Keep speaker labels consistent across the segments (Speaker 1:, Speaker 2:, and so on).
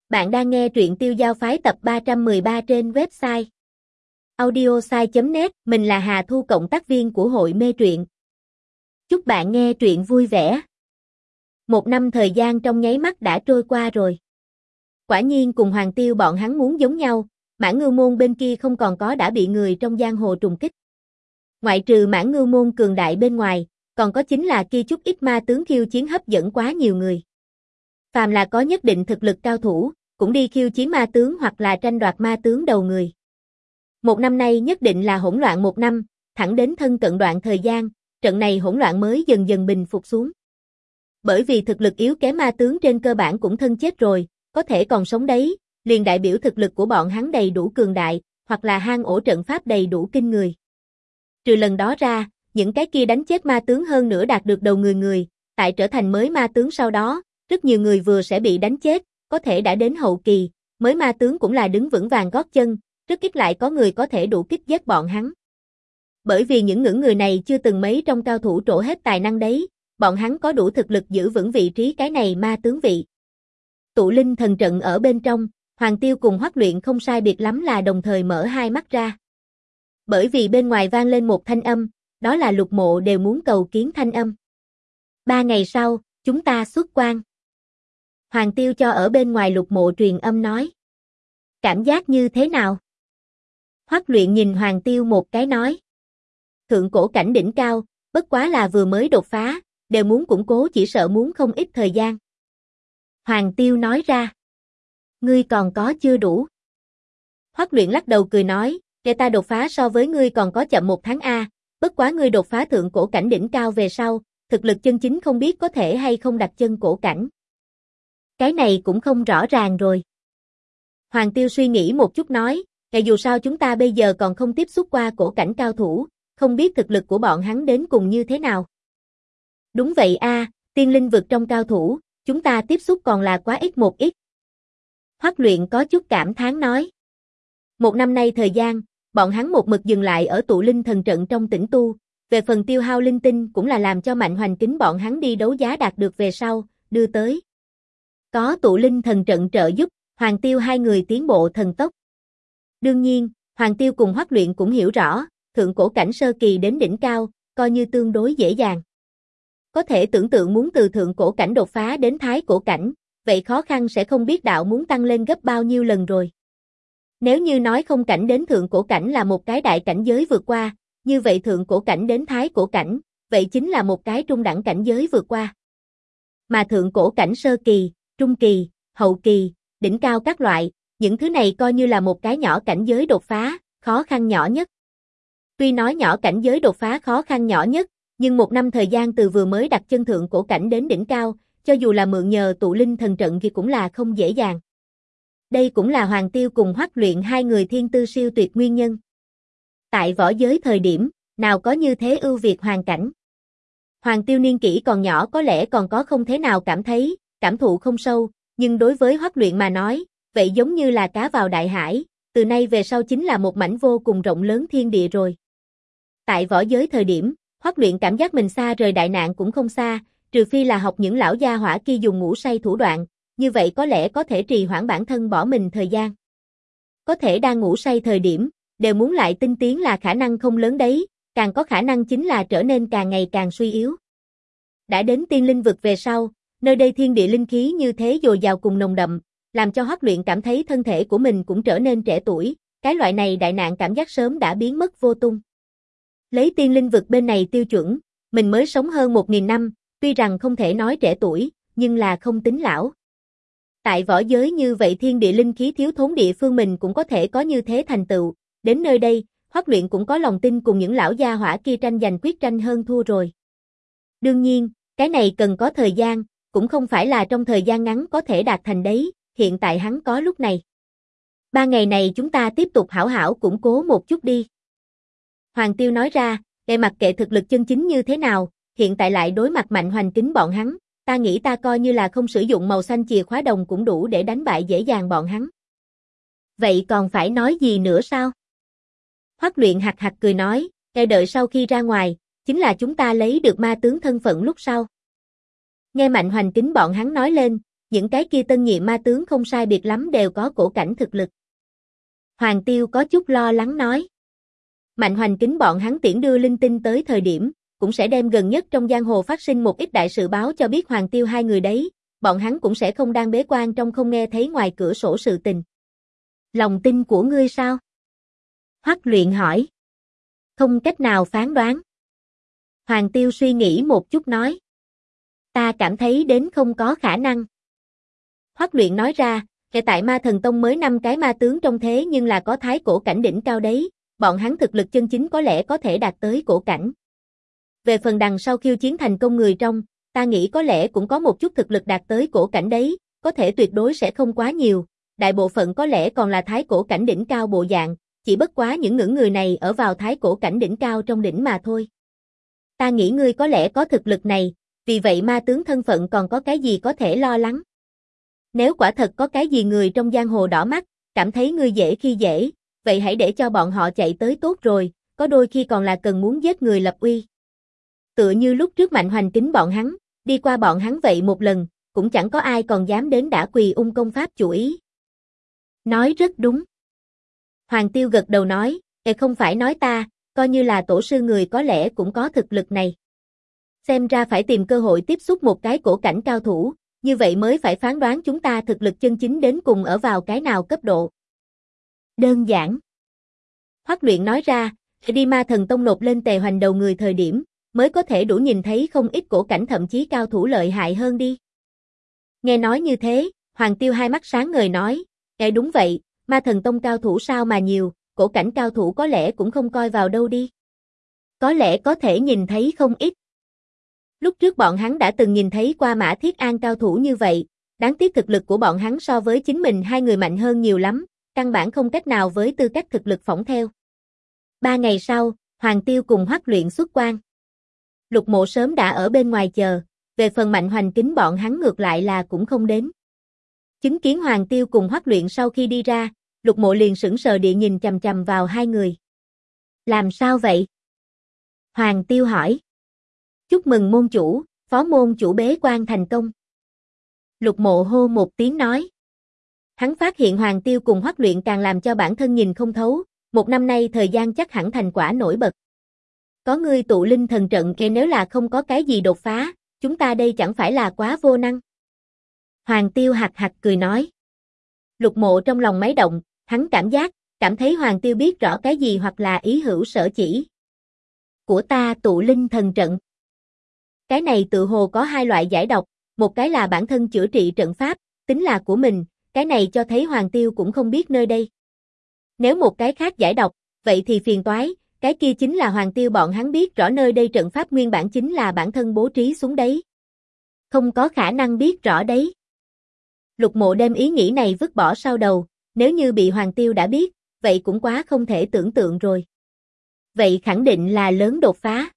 Speaker 1: Bạn đang nghe truyện Tiêu Giao Phái tập 313 trên website audiosai.net. Mình là Hà Thu, cộng tác viên của hội mê truyện. Chúc bạn nghe truyện vui vẻ. Một năm thời gian trong nháy mắt đã trôi qua rồi. Quả nhiên cùng Hoàng Tiêu bọn hắn muốn giống nhau, Mãn Ngưu Môn bên kia không còn có đã bị người trong giang hồ trùng kích. Ngoại trừ Mãn Ngưu Môn cường đại bên ngoài, còn có chính là kia chút ít ma tướng khiêu chiến hấp dẫn quá nhiều người. Phàm là có nhất định thực lực cao thủ, cũng đi khiêu chiến ma tướng hoặc là tranh đoạt ma tướng đầu người. Một năm nay nhất định là hỗn loạn một năm, thẳng đến thân cận đoạn thời gian, trận này hỗn loạn mới dần dần bình phục xuống. Bởi vì thực lực yếu kém ma tướng trên cơ bản cũng thân chết rồi, có thể còn sống đấy, liền đại biểu thực lực của bọn hắn đầy đủ cường đại, hoặc là hang ổ trận pháp đầy đủ kinh người. Trừ lần đó ra, những cái kia đánh chết ma tướng hơn nữa đạt được đầu người, tại trở thành mới ma tướng sau đó, rất nhiều người vừa sẽ bị đánh chết, có thể đã đến hậu kỳ, mới ma tướng cũng là đứng vững vàng gót chân, rất ít lại có người có thể đủ kích giết bọn hắn. Bởi vì những người này chưa từng mấy trong cao thủ trổ hết tài năng đấy, bọn hắn có đủ thực lực giữ vững vị trí cái này ma tướng vị. Tụ linh thần trận ở bên trong, Hoàng Tiêu cùng Hoắc Luyện không sai biệt lắm là đồng thời mở hai mắt ra. Bởi vì bên ngoài vang lên một thanh âm, đó là Lục Mộ đều muốn cầu kiến thanh âm. 3 ngày sau, chúng ta xuất quan. Hoàng Tiêu cho ở bên ngoài Lục Mộ truyền âm nói. Cảm giác như thế nào? Hoắc Luyện nhìn Hoàng Tiêu một cái nói. Thượng cổ cảnh đỉnh cao, bất quá là vừa mới đột phá, đều muốn củng cố chỉ sợ muốn không ít thời gian. Hoàng Tiêu nói ra. Ngươi còn có chưa đủ. Hoắc Luyện lắc đầu cười nói, để ta đột phá so với ngươi còn có chậm 1 tháng a, bất quá ngươi đột phá thượng cổ cảnh đỉnh cao về sau, thực lực chân chính không biết có thể hay không đặt chân cổ cảnh. Cái này cũng không rõ ràng rồi. Hoàng Tiêu suy nghĩ một chút nói, dù sao chúng ta bây giờ còn không tiếp xúc qua cổ cảnh cao thủ, không biết thực lực của bọn hắn đến cùng như thế nào. Đúng vậy a, tiên linh vực trong cao thủ, chúng ta tiếp xúc còn là quá ít một ít. Hoắc Luyện có chút cảm thán nói. Một năm nay thời gian, bọn hắn một mực dừng lại ở tụ linh thần trận trong tĩnh tu, về phần tiêu hao linh tinh cũng là làm cho Mạnh Hoành kính bọn hắn đi đấu giá đạt được về sau, đưa tới. Có tụ linh thần trận trợ giúp, Hoàng Tiêu hai người tiến bộ thần tốc. Đương nhiên, Hoàng Tiêu cùng Hoắc Luyện cũng hiểu rõ, thượng cổ cảnh sơ kỳ đến đỉnh cao, coi như tương đối dễ dàng. Có thể tưởng tượng muốn từ thượng cổ cảnh đột phá đến thái cổ cảnh, vậy khó khăn sẽ không biết đạo muốn tăng lên gấp bao nhiêu lần rồi. Nếu như nói không cảnh đến thượng cổ cảnh là một cái đại cảnh giới vượt qua, như vậy thượng cổ cảnh đến thái cổ cảnh, vậy chính là một cái trung đẳng cảnh giới vượt qua. Mà thượng cổ cảnh sơ kỳ, trung kỳ, hậu kỳ, đỉnh cao các loại, những thứ này coi như là một cái nhỏ cảnh giới đột phá, khó khăn nhỏ nhất. Tuy nói nhỏ cảnh giới đột phá khó khăn nhỏ nhất, nhưng một năm thời gian từ vừa mới đặt chân thượng cổ cảnh đến đỉnh cao, cho dù là mượn nhờ tụ linh thần trận thì cũng là không dễ dàng. Đây cũng là Hoàng Tiêu cùng Hoắc Luyện hai người thiên tư siêu tuyệt nguyên nhân. Tại võ giới thời điểm, nào có như thế ưu việt hoàn cảnh. Hoàng Tiêu niên kỷ còn nhỏ có lẽ còn có không thế nào cảm thấy, cảm thụ không sâu, nhưng đối với Hoắc Luyện mà nói, vậy giống như là cá vào đại hải, từ nay về sau chính là một mảnh vô cùng rộng lớn thiên địa rồi. Tại võ giới thời điểm, Hoắc Luyện cảm giác mình xa rời đại nạn cũng không xa, trừ phi là học những lão gia hỏa kia dùng ngủ say thủ đoạn, như vậy có lẽ có thể trì hoãn bản thân bỏ mình thời gian. Có thể đang ngủ say thời điểm, đều muốn lại tinh tiến là khả năng không lớn đấy, càng có khả năng chính là trở nên càng ngày càng suy yếu. Đã đến tiên linh vực về sau, nơi đây thiên địa linh khí như thế dồi dào cùng nồng đậm, làm cho Hoắc Luyện cảm thấy thân thể của mình cũng trở nên trẻ tuổi, cái loại này đại nạn cảm giác sớm đã biến mất vô tung. Lấy tiên linh vực bên này tiêu chuẩn, mình mới sống hơn 1000 năm, tuy rằng không thể nói trẻ tuổi, nhưng là không tính lão. Tại võ giới như vậy thiên địa linh khí thiếu thốn địa phương mình cũng có thể có như thế thành tựu, đến nơi đây, Hoắc Luyện cũng có lòng tin cùng những lão gia hỏa kia tranh giành quyết tranh hơn thua rồi. Đương nhiên, cái này cần có thời gian, cũng không phải là trong thời gian ngắn có thể đạt thành đấy, hiện tại hắn có lúc này. 3 ngày này chúng ta tiếp tục hảo hảo củng cố một chút đi. Hoàng Tiêu nói ra, để mặc kệ thực lực chân chính như thế nào, hiện tại lại đối mặt Mạnh Hoành kính bọn hắn, ta nghĩ ta coi như là không sử dụng màu xanh chìa khóa đồng cũng đủ để đánh bại dễ dàng bọn hắn. Vậy còn phải nói gì nữa sao? Hoắc Luyện hạc hạc cười nói, đợi sau khi ra ngoài, chính là chúng ta lấy được ma tướng thân phận lúc sau. Nghe Mạnh Hoành kính bọn hắn nói lên, những cái kia tân nhiệm ma tướng không sai biệt lắm đều có cổ cảnh thực lực. Hoàng Tiêu có chút lo lắng nói. Mạnh Hoành kính bọn hắn tiễn đưa linh tinh tới thời điểm, cũng sẽ đem gần nhất trong giang hồ phát sinh một ít đại sự báo cho biết Hoàng Tiêu hai người đấy, bọn hắn cũng sẽ không đang bế quan trong không nghe thấy ngoài cửa sổ sự tình. Lòng tin của ngươi sao? Hoắc Luyện hỏi. Không cách nào phán đoán. Hoàng Tiêu suy nghĩ một chút nói. Ta cảm thấy đến không có khả năng. Hoắc Luyện nói ra, hiện tại Ma Thần Tông mới 5 cái ma tướng trong thế nhưng là có thái cổ cảnh đỉnh cao đấy, bọn hắn thực lực chân chính có lẽ có thể đạt tới cổ cảnh. Về phần đằng sau khiêu chiến thành công người trong, ta nghĩ có lẽ cũng có một chút thực lực đạt tới cổ cảnh đấy, có thể tuyệt đối sẽ không quá nhiều, đại bộ phận có lẽ còn là thái cổ cảnh đỉnh cao bộ dạng, chỉ bất quá những người này ở vào thái cổ cảnh đỉnh cao trong đỉnh mà thôi. Ta nghĩ ngươi có lẽ có thực lực này, vì vậy ma tướng thân phận còn có cái gì có thể lo lắng. Nếu quả thật có cái gì người trong giang hồ đỏ mắt, cảm thấy ngươi dễ khi dễ, vậy hãy để cho bọn họ chạy tới tốt rồi, có đôi khi còn là cần muốn giết người lập uy. Tựa như lúc trước Mạnh Hoành kính bọn hắn, đi qua bọn hắn vậy một lần, cũng chẳng có ai còn dám đến đã quỳ ung công pháp chủ ý. Nói rất đúng. Hoàng Tiêu gật đầu nói, không phải nói ta, coi như là tổ sư người có lẽ cũng có thực lực này. Xem ra phải tìm cơ hội tiếp xúc một cái cổ cảnh cao thủ, như vậy mới phải phán đoán chúng ta thực lực chân chính đến cùng ở vào cái nào cấp độ. Đơn giản. Hoắc Luyện nói ra, đi Ma Thần Tông nộp lên Tề Hoành đầu người thời điểm, mới có thể đủ nhìn thấy không ít cổ cảnh thậm chí cao thủ lợi hại hơn đi. Nghe nói như thế, Hoàng Tiêu hai mắt sáng ngời nói, đúng vậy, Ma Thần Tông cao thủ sao mà nhiều, cổ cảnh cao thủ có lẽ cũng không coi vào đâu đi. Có lẽ có thể nhìn thấy không ít. Lúc trước bọn hắn đã từng nhìn thấy qua Mã Thiết An cao thủ như vậy, đáng tiếc thực lực của bọn hắn so với chính mình hai người mạnh hơn nhiều lắm, căn bản không cách nào với tư cách thực lực phỏng theo. 3 ngày sau, Hoàng Tiêu cùng Hoắc Luyện xuất quan. Lục Mộ sớm đã ở bên ngoài chờ, về phần Mạnh Hoành kính bọn hắn ngược lại là cũng không đến. Chứng kiến Hoàng Tiêu cùng Hoắc Luyện sau khi đi ra, Lục Mộ liền sững sờ địa nhìn chằm chằm vào hai người. Làm sao vậy? Hoàng Tiêu hỏi. Chúc mừng môn chủ, phó môn chủ bế quan thành công. Lục Mộ hô một tiếng nói. Hắn phát hiện Hoàng Tiêu cùng Hoắc Luyện càng làm cho bản thân nhìn không thấu, một năm nay thời gian chắc hẳn thành quả nổi bật. Có ngươi tụ linh thần trận kia nếu là không có cái gì đột phá, chúng ta đây chẳng phải là quá vô năng. Hoàng Tiêu hạc hạc cười nói. Lục Mộ trong lòng máy động, hắn cảm thấy Hoàng Tiêu biết rõ cái gì hoặc là ý hữu sở chỉ. Của ta tụ linh thần trận. Cái này tự hồ có hai loại giải độc, một cái là bản thân chữa trị trận pháp, tính là của mình, cái này cho thấy Hoàng Tiêu cũng không biết nơi đây. Nếu một cái khác giải độc, vậy thì phiền toái, cái kia chính là Hoàng Tiêu bọn hắn biết rõ nơi đây trận pháp nguyên bản chính là bản thân bố trí xuống đấy. Không có khả năng biết rõ đấy. Lục Mộ đem ý nghĩ này vứt bỏ sau đầu, nếu như bị Hoàng Tiêu đã biết, vậy cũng quá không thể tưởng tượng rồi. Vậy khẳng định là lớn đột phá.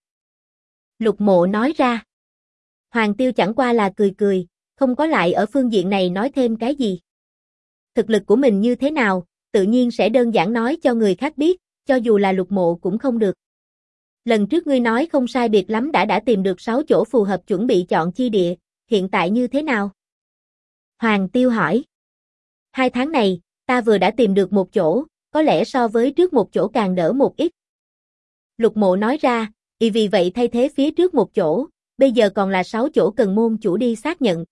Speaker 1: Lục Mộ nói ra. Hoàng Tiêu chẳng qua là cười cười, không có lại ở phương diện này nói thêm cái gì. Thực lực của mình như thế nào, tự nhiên sẽ đơn giản nói cho người khác biết, cho dù là Lục Mộ cũng không được. Lần trước ngươi nói không sai biệt lắm đã tìm được 6 chỗ phù hợp chuẩn bị chọn chi địa, hiện tại như thế nào? Hoàng Tiêu hỏi. 2 tháng này, ta vừa đã tìm được một chỗ, có lẽ so với trước một chỗ càng đỡ một ít. Lục Mộ nói ra, vì vậy thay thế phía trước một chỗ, bây giờ còn là 6 chỗ cần môn chủ đi xác nhận.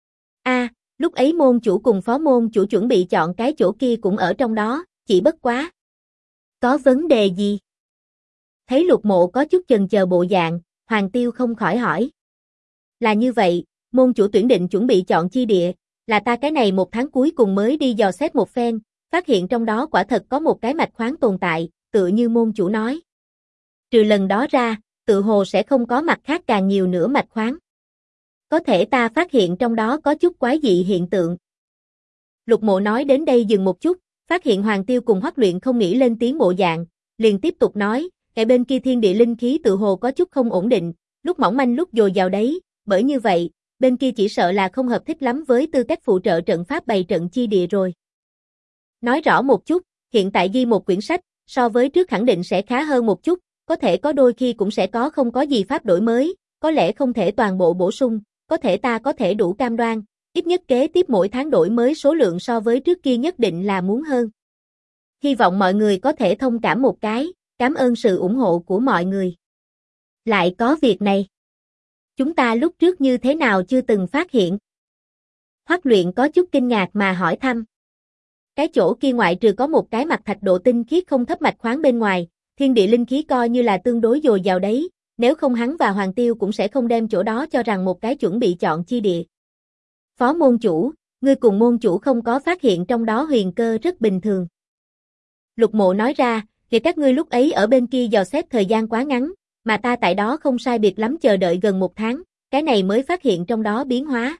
Speaker 1: Lúc ấy môn chủ cùng phó môn chủ chuẩn bị chọn cái chỗ kia cũng ở trong đó, chỉ bất quá. Có vấn đề gì? Thấy Lục Mộ có chút chần chờ bộ dạng, Hoàng Tiêu không khỏi hỏi. Là như vậy, môn chủ tuyển định chuẩn bị chọn chi địa, là ta cái này 1 tháng cuối cùng mới đi dò xét một phen, phát hiện trong đó quả thật có một cái mạch khoáng tồn tại, tựa như môn chủ nói. Trừ lần đó ra, tự hồ sẽ không có mặt khác càng nhiều nữa mạch khoáng. Có thể ta phát hiện trong đó có chút quái dị hiện tượng. Lục Mộ nói đến đây dừng một chút, phát hiện Hoàng Tiêu cùng Hoắc Luyện không nghĩ lên tiếng bộ dạng, liền tiếp tục nói, cái bên kia thiên địa linh khí tự hồ có chút không ổn định, lúc mỏng manh lúc dồi dào đấy, bởi như vậy, bên kia chỉ sợ là không hợp thích lắm với tư cách phụ trợ trận pháp bày trận chi địa rồi. Nói rõ một chút, hiện tại ghi một quyển sách, so với trước khẳng định sẽ khá hơn một chút, có thể có đôi khi cũng sẽ không có gì pháp đổi mới, có lẽ không thể toàn bộ bổ sung, có thể ta có thể đủ cam đoan, ít nhất kế tiếp mỗi tháng đổi mới số lượng so với trước kia nhất định là muốn hơn. Hy vọng mọi người có thể thông cảm một cái, cảm ơn sự ủng hộ của mọi người. Lại có việc này. Chúng ta lúc trước như thế nào chưa từng phát hiện. Hoắc Luyện có chút kinh ngạc mà hỏi thăm. Cái chỗ kia ngoại trừ có một cái mặt thạch độ tinh khiết không thấp mạch khoáng bên ngoài, thiên địa linh khí coi như là tương đối dồi dào đấy, nếu không hắn và Hoàng Tiêu cũng sẽ không đem chỗ đó cho rằng một cái chuẩn bị chọn chi địa. Phó môn chủ, ngươi cùng môn chủ không có phát hiện trong đó huyền cơ rất bình thường. Lục Mộ nói ra, vì các ngươi lúc ấy ở bên kia dò xét thời gian quá ngắn, mà ta tại đó không sai biệt lắm chờ đợi gần 1 tháng, cái này mới phát hiện trong đó biến hóa.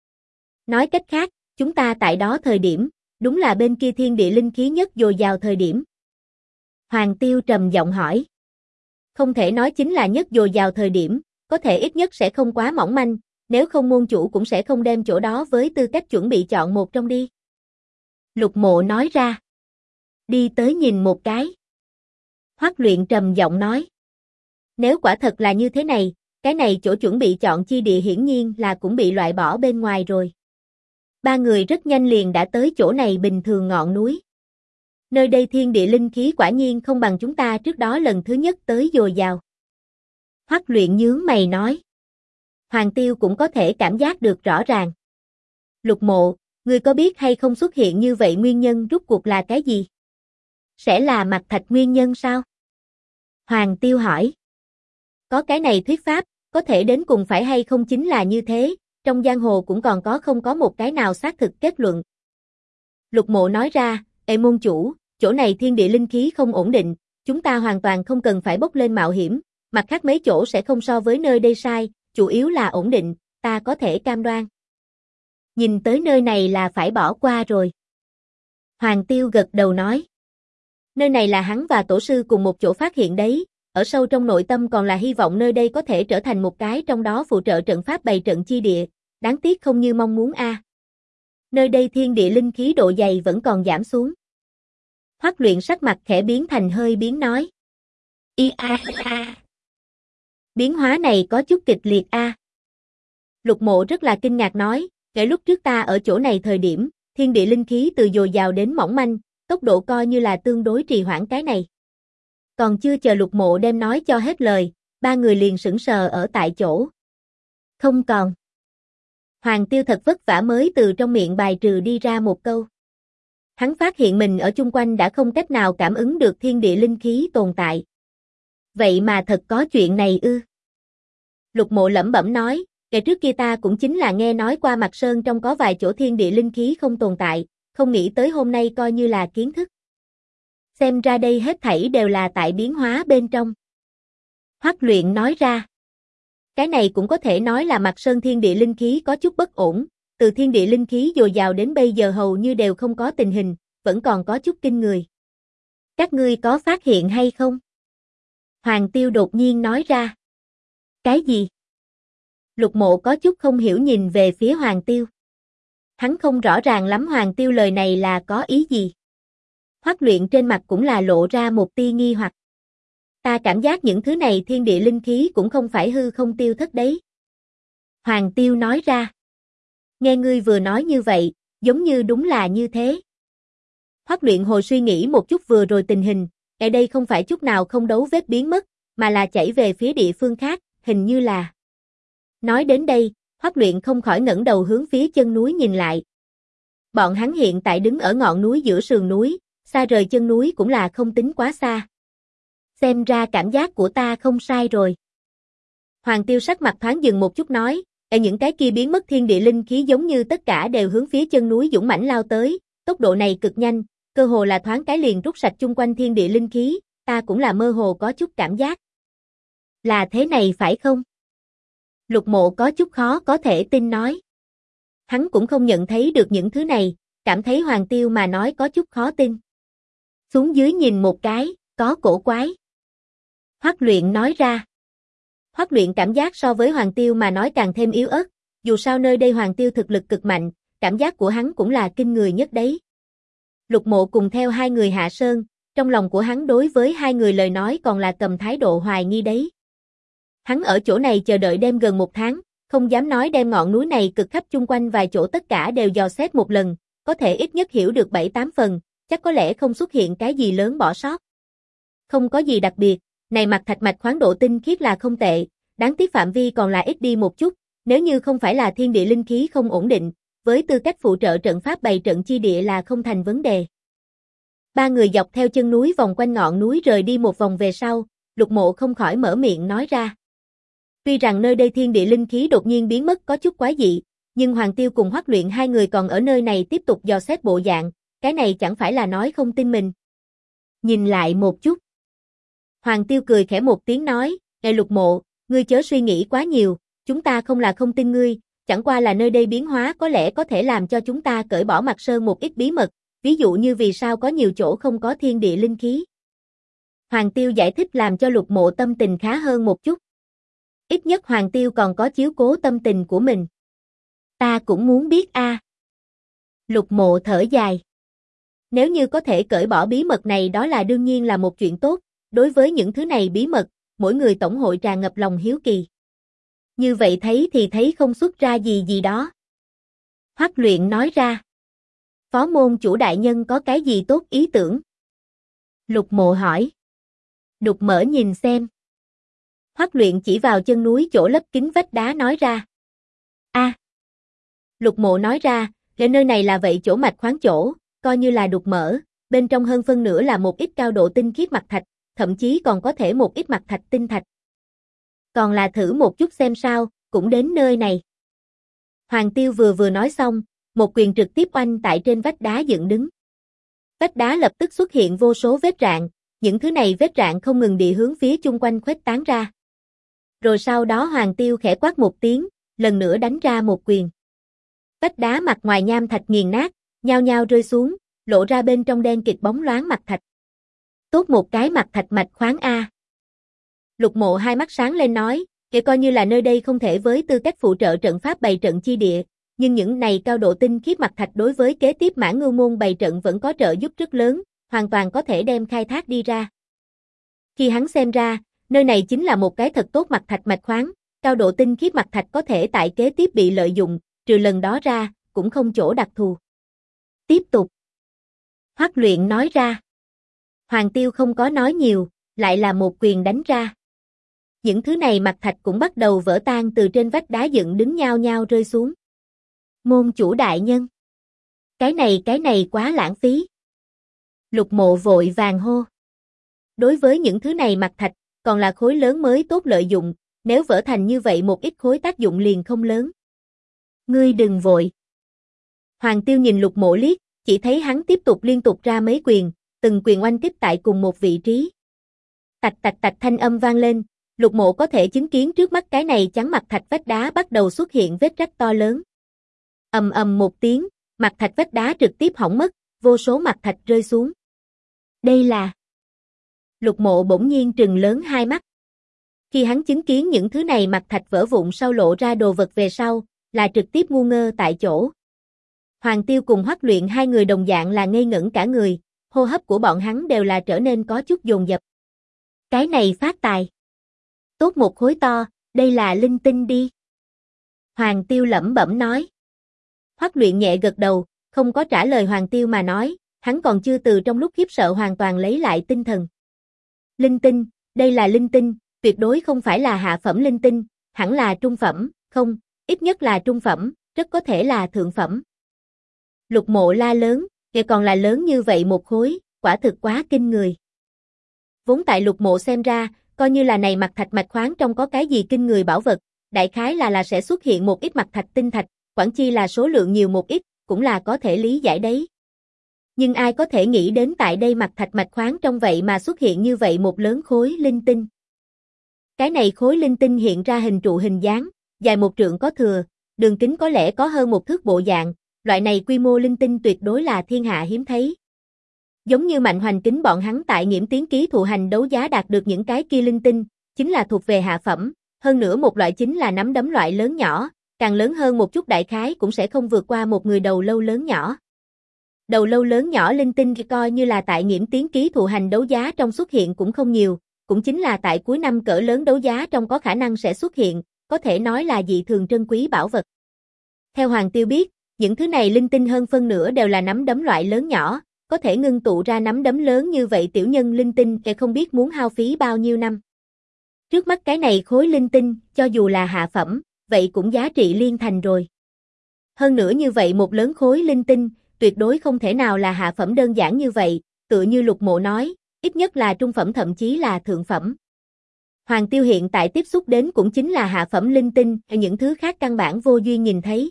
Speaker 1: Nói cách khác, chúng ta tại đó thời điểm, đúng là bên kia thiên địa linh khí nhất dồi dào thời điểm. Hoàng Tiêu trầm giọng hỏi. Không thể nói chính là nhất dồi dào thời điểm, có thể ít nhất sẽ không quá mỏng manh, nếu không môn chủ cũng sẽ không đem chỗ đó với tư cách chuẩn bị chọn một trong đi. Lục Mộ nói ra. Đi tới nhìn một cái. Hoắc Luyện trầm giọng nói. Nếu quả thật là như thế này, cái này chỗ chuẩn bị chọn chi địa hiển nhiên là cũng bị loại bỏ bên ngoài rồi. Ba người rất nhanh liền đã tới chỗ này bình thường ngọn núi. Nơi đây thiên địa linh khí quả nhiên không bằng chúng ta trước đó lần thứ nhất tới dồi dào. Hoắc Luyện nhướng mày nói. Hoàng Tiêu cũng có thể cảm giác được rõ ràng. Lục Mộ, ngươi có biết hay không xuất hiện như vậy nguyên nhân rốt cuộc là cái gì? Sẽ là mặt thạch nguyên nhân sao? Hoàng Tiêu hỏi. Có cái này thuyết pháp, có thể đến cùng phải hay không chính là như thế, trong giang hồ cũng còn không có một cái nào xác thực kết luận. Lục Mộ nói ra, ê môn chủ, chỗ này thiên địa linh khí không ổn định, chúng ta hoàn toàn không cần phải bốc lên mạo hiểm, mặt khác mấy chỗ sẽ không so với nơi đây sai, chủ yếu là ổn định, ta có thể cam đoan. Nhìn tới nơi này là phải bỏ qua rồi. Hoàng Tiêu gật đầu nói. Nơi này là hắn và tổ sư cùng một chỗ phát hiện đấy, ở sâu trong nội tâm còn là hy vọng nơi đây có thể trở thành một cái trong đó phụ trợ trận pháp bày trận chi địa, đáng tiếc không như mong muốn a. Nơi đây thiên địa linh khí độ dày vẫn còn giảm xuống. Hoắc Luyện sắc mặt khẽ biến thành hơi biến nói. Biến hóa này có chút kịch liệt a. Lục Mộ rất là kinh ngạc nói, kể lúc trước ta ở chỗ này thời điểm, thiên địa linh khí từ dồi dào đến mỏng manh, tốc độ coi như là tương đối trì hoãn cái này. Còn chưa chờ Lục Mộ đem nói cho hết lời, ba người liền sững sờ ở tại chỗ. Không còn. Hoàng Tiêu thật vất vả mới từ trong miệng bài trừ đi ra một câu. Hắn phát hiện mình ở chung quanh đã không cách nào cảm ứng được thiên địa linh khí tồn tại. Vậy mà thật có chuyện này ư? Lục Mộ lẩm bẩm nói, kể trước kia ta cũng chính là nghe nói qua Mặt Sơn trong có vài chỗ thiên địa linh khí không tồn tại, không nghĩ tới hôm nay coi như là kiến thức. Xem ra đây hết thảy đều là tại biến hóa bên trong. Hoắc Luyện nói ra. Cái này cũng có thể nói là Mặt Sơn thiên địa linh khí có chút bất ổn, từ thiên địa linh khí dồi dào đến bây giờ hầu như đều không có tình hình, vẫn còn có chút kinh người. Các ngươi có phát hiện hay không? Hoàng Tiêu đột nhiên nói ra. Cái gì? Lục Mộ có chút không hiểu nhìn về phía Hoàng Tiêu. Hắn không rõ ràng lắm Hoàng Tiêu lời này là có ý gì. Hoắc Luyện trên mặt cũng là lộ ra một tia nghi hoặc. Ta cảm giác những thứ này thiên địa linh khí cũng không phải hư không tiêu thất đấy. Hoàng Tiêu nói ra. Nghe ngươi vừa nói như vậy, giống như đúng là như thế. Hoắc Luyện hồi suy nghĩ một chút vừa rồi tình hình, ở đây không phải chút nào không dấu vết biến mất, mà là chảy về phía địa phương khác, hình như là. Nói đến đây, Hoắc Luyện không khỏi ngẩng đầu hướng phía chân núi nhìn lại. Bọn hắn hiện tại đứng ở ngọn núi giữa sườn núi, xa rời chân núi cũng là không tính quá xa. Xem ra cảm giác của ta không sai rồi. Hoàng Tiêu sắc mặt thoáng dừng một chút nói, ở những cái kia biến mất thiên địa linh khí giống như tất cả đều hướng phía chân núi dũng mãnh lao tới, tốc độ này cực nhanh, cơ hồ là thoáng cái liền rút sạch chung quanh thiên địa linh khí, ta cũng là mơ hồ có chút cảm giác. Là thế này phải không? Lục Mộ có chút khó có thể tin nói. Hắn cũng không nhận thấy được những thứ này, cảm thấy Hoàng Tiêu mà nói có chút khó tin. Xuống dưới nhìn một cái, có cổ quái. Hoắc Luyện nói ra. Hoắc Luyện cảm giác so với Hoàng Tiêu mà nói càng thêm yếu ớt, dù sao nơi đây Hoàng Tiêu thực lực cực mạnh, cảm giác của hắn cũng là kinh người nhất đấy. Lục Mộ cùng theo hai người hạ sơn, trong lòng của hắn đối với hai người lời nói còn là cầm thái độ hoài nghi đấy. Hắn ở chỗ này chờ đợi đêm gần 1 tháng, không dám nói đem ngọn núi này cực khắp chung quanh vài chỗ tất cả đều dò xét một lần, có thể ít nhất hiểu được 7-8 phần, chắc có lẽ không xuất hiện cái gì lớn bỏ sót. Không có gì đặc biệt, này mặt thạch mạch khoáng độ tinh khiết là không tệ, đáng tiếc phạm vi còn là ít đi một chút, nếu như không phải là thiên địa linh khí không ổn định, với tư cách phụ trợ trận pháp bày trận chi địa là không thành vấn đề. Ba người dọc theo chân núi vòng quanh ngọn núi rời đi một vòng về sau, Lục Mộ không khỏi mở miệng nói ra. Tuy rằng nơi đây thiên địa linh khí đột nhiên biến mất có chút quái dị, nhưng Hoàng Tiêu cùng Hoắc Luyện hai người còn ở nơi này tiếp tục dò xét bộ dạng, cái này chẳng phải là nói không tin mình. Nhìn lại một chút. Hoàng Tiêu cười khẽ một tiếng nói, "Ê Lục Mộ, ngươi chớ suy nghĩ quá nhiều, chúng ta không là không tin ngươi, chẳng qua là nơi đây biến hóa có lẽ có thể làm cho chúng ta cởi bỏ mặt sơn một ít bí mật, ví dụ như vì sao có nhiều chỗ không có thiên địa linh khí." Hoàng Tiêu giải thích làm cho Lục Mộ tâm tình khá hơn một chút. Ít nhất Hoàng Tiêu còn có chiếu cố tâm tình của mình. Ta cũng muốn biết a. Lục Mộ thở dài. Nếu như có thể cởi bỏ bí mật này đó là đương nhiên là một chuyện tốt, đối với những thứ này bí mật, mỗi người tổng hội tràn ngập lòng hiếu kỳ. Như vậy thấy thì thấy không xuất ra gì đó. Hoắc Luyện nói ra. Phó môn chủ đại nhân có cái gì tốt ý tưởng? Lục Mộ hỏi. Đục mở nhìn xem. Hoắc Luyện chỉ vào chân núi chỗ lấp kín vách đá nói ra. A. Lục Mộ nói ra, ở nơi này là vậy chỗ mạch khoáng chỗ, coi như là đục mở, bên trong hơn phân nửa là một ít cao độ tinh khiết mặt thạch, thậm chí còn có thể một ít mặt thạch tinh thạch. Còn là thử một chút xem sao, cũng đến nơi này. Hoàng Tiêu vừa nói xong, một quyền trực tiếp oanh tại trên vách đá dựng đứng. Vách đá lập tức xuất hiện vô số vết rạn, những thứ này vết rạn không ngừng địa hướng phía chung quanh khuếch tán ra. Rồi sau đó Hoàng Tiêu khẽ quát một tiếng, lần nữa đánh ra một quyền. Vách đá mặt ngoài nham thạch nghiền nát, nhao nhao rơi xuống, lộ ra bên trong đen kịt bóng loáng mặt thạch. Tốt một cái mặt thạch mạch khoáng a. Lục Mộ hai mắt sáng lên nói, kể coi như là nơi đây không thể với tư cách phụ trợ trận pháp bày trận chi địa, nhưng những này cao độ tinh khiết mặt thạch đối với kế tiếp Mã Ngưu môn bày trận vẫn có trợ giúp rất lớn, hoàn toàn có thể đem khai thác đi ra. Khi hắn xem ra, nơi này chính là một cái thật tốt mặt thạch mạch khoáng, cao độ tinh khiết mặt thạch có thể tại kế tiếp bị lợi dụng, trừ lần đó ra, cũng không chỗ đặc thù. Tiếp tục. Hoắc Luyện nói ra. Hoàng Tiêu không có nói nhiều, lại là một quyền đánh ra. Những thứ này mặt thạch cũng bắt đầu vỡ tan từ trên vách đá dựng đứng nhao nhao rơi xuống. Môn chủ đại nhân. Cái này quá lãng phí. Lục Mộ vội vàng hô. Đối với những thứ này mặt thạch, còn là khối lớn mới tốt lợi dụng, nếu vỡ thành như vậy một ít khối tác dụng liền không lớn. Ngươi đừng vội. Hoàng Tiêu nhìn Lục Mộ liếc, chỉ thấy hắn tiếp tục liên tục ra mấy quyền, từng quyền oanh kích tại cùng một vị trí. Tạch tạch tạch thanh âm vang lên, Lục Mộ có thể chứng kiến trước mắt cái này chắn mặt thạch vách đá bắt đầu xuất hiện vết rách to lớn. Ầm ầm một tiếng, mặt thạch vách đá trực tiếp hỏng mất, vô số mặt thạch rơi xuống. Đây là... Lục Mộ bỗng nhiên trừng lớn hai mắt. Khi hắn chứng kiến những thứ này mặt thạch vỡ vụn sau lộ ra đồ vật về sau, là trực tiếp ngu ngơ tại chỗ. Hoàng Tiêu cùng Hoắc Luyện hai người đồng dạng là ngây ngẩn cả người, hô hấp của bọn hắn đều là trở nên có chút dồn dập. Cái này phát tài. Tốt một khối to, đây là linh tinh đi. Hoàng Tiêu lẩm bẩm nói. Hoắc Luyện nhẹ gật đầu, không có trả lời Hoàng Tiêu mà nói, hắn còn chưa từ trong lúc khiếp sợ hoàn toàn lấy lại tinh thần. Linh tinh, đây là linh tinh, tuyệt đối không phải là hạ phẩm linh tinh, hẳn là trung phẩm, không, ít nhất là trung phẩm, rất có thể là thượng phẩm. Lục Mộ la lớn, kìa còn là lớn như vậy một khối, quả thực quá kinh người. Vốn tại Lục Mộ xem ra, coi như là này mặt thạch mạch khoáng trong có cái gì kinh người bảo vật, đại khái là sẽ xuất hiện một ít mặt thạch tinh thạch, quản chi là số lượng nhiều một ít, cũng là có thể lý giải đấy. Nhưng ai có thể nghĩ đến tại đây mặt thạch mạch khoáng trong vậy mà xuất hiện như vậy một lớn khối linh tinh. Cái này khối linh tinh hiện ra hình trụ hình dáng, dài 1 trượng có thừa, đường kính có lẽ có hơn 1 thước bộ dạng, loại này quy mô linh tinh tuyệt đối là thiên hạ hiếm thấy. Giống như Mạnh Hoành Kính bọn hắn tại Nghiễm Tiến ký thụ hành đấu giá đạt được những cái kia linh tinh, chính là thuộc về hạ phẩm, hơn nữa một loại chính là nắm đấm loại lớn nhỏ, càng lớn hơn một chút đại khái cũng sẽ không vượt qua một người đầu lâu lớn nhỏ. Đầu lâu lớn nhỏ linh tinh coi như là tại Nghiễm Tiến ký thụ hành đấu giá trong xuất hiện cũng không nhiều, cũng chính là tại cuối năm cỡ lớn đấu giá trong có khả năng sẽ xuất hiện, có thể nói là dị thường trân quý bảo vật. Theo Hoàng Tiêu biết, những thứ này linh tinh hơn phân nửa đều là nắm đấm loại lớn nhỏ, có thể ngưng tụ ra nắm đấm lớn như vậy tiểu nhân linh tinh kẻ không biết muốn hao phí bao nhiêu năm. Trước mắt cái này khối linh tinh, cho dù là hạ phẩm, vậy cũng giá trị liên thành rồi. Hơn nữa như vậy một lớn khối linh tinh, tuyệt đối không thể nào là hạ phẩm đơn giản như vậy, tựa như Lục Mộ nói, ít nhất là trung phẩm thậm chí là thượng phẩm. Hoàng Tiêu hiện tại tiếp xúc đến cũng chính là hạ phẩm linh tinh, những thứ khác căn bản vô duyên nhìn thấy.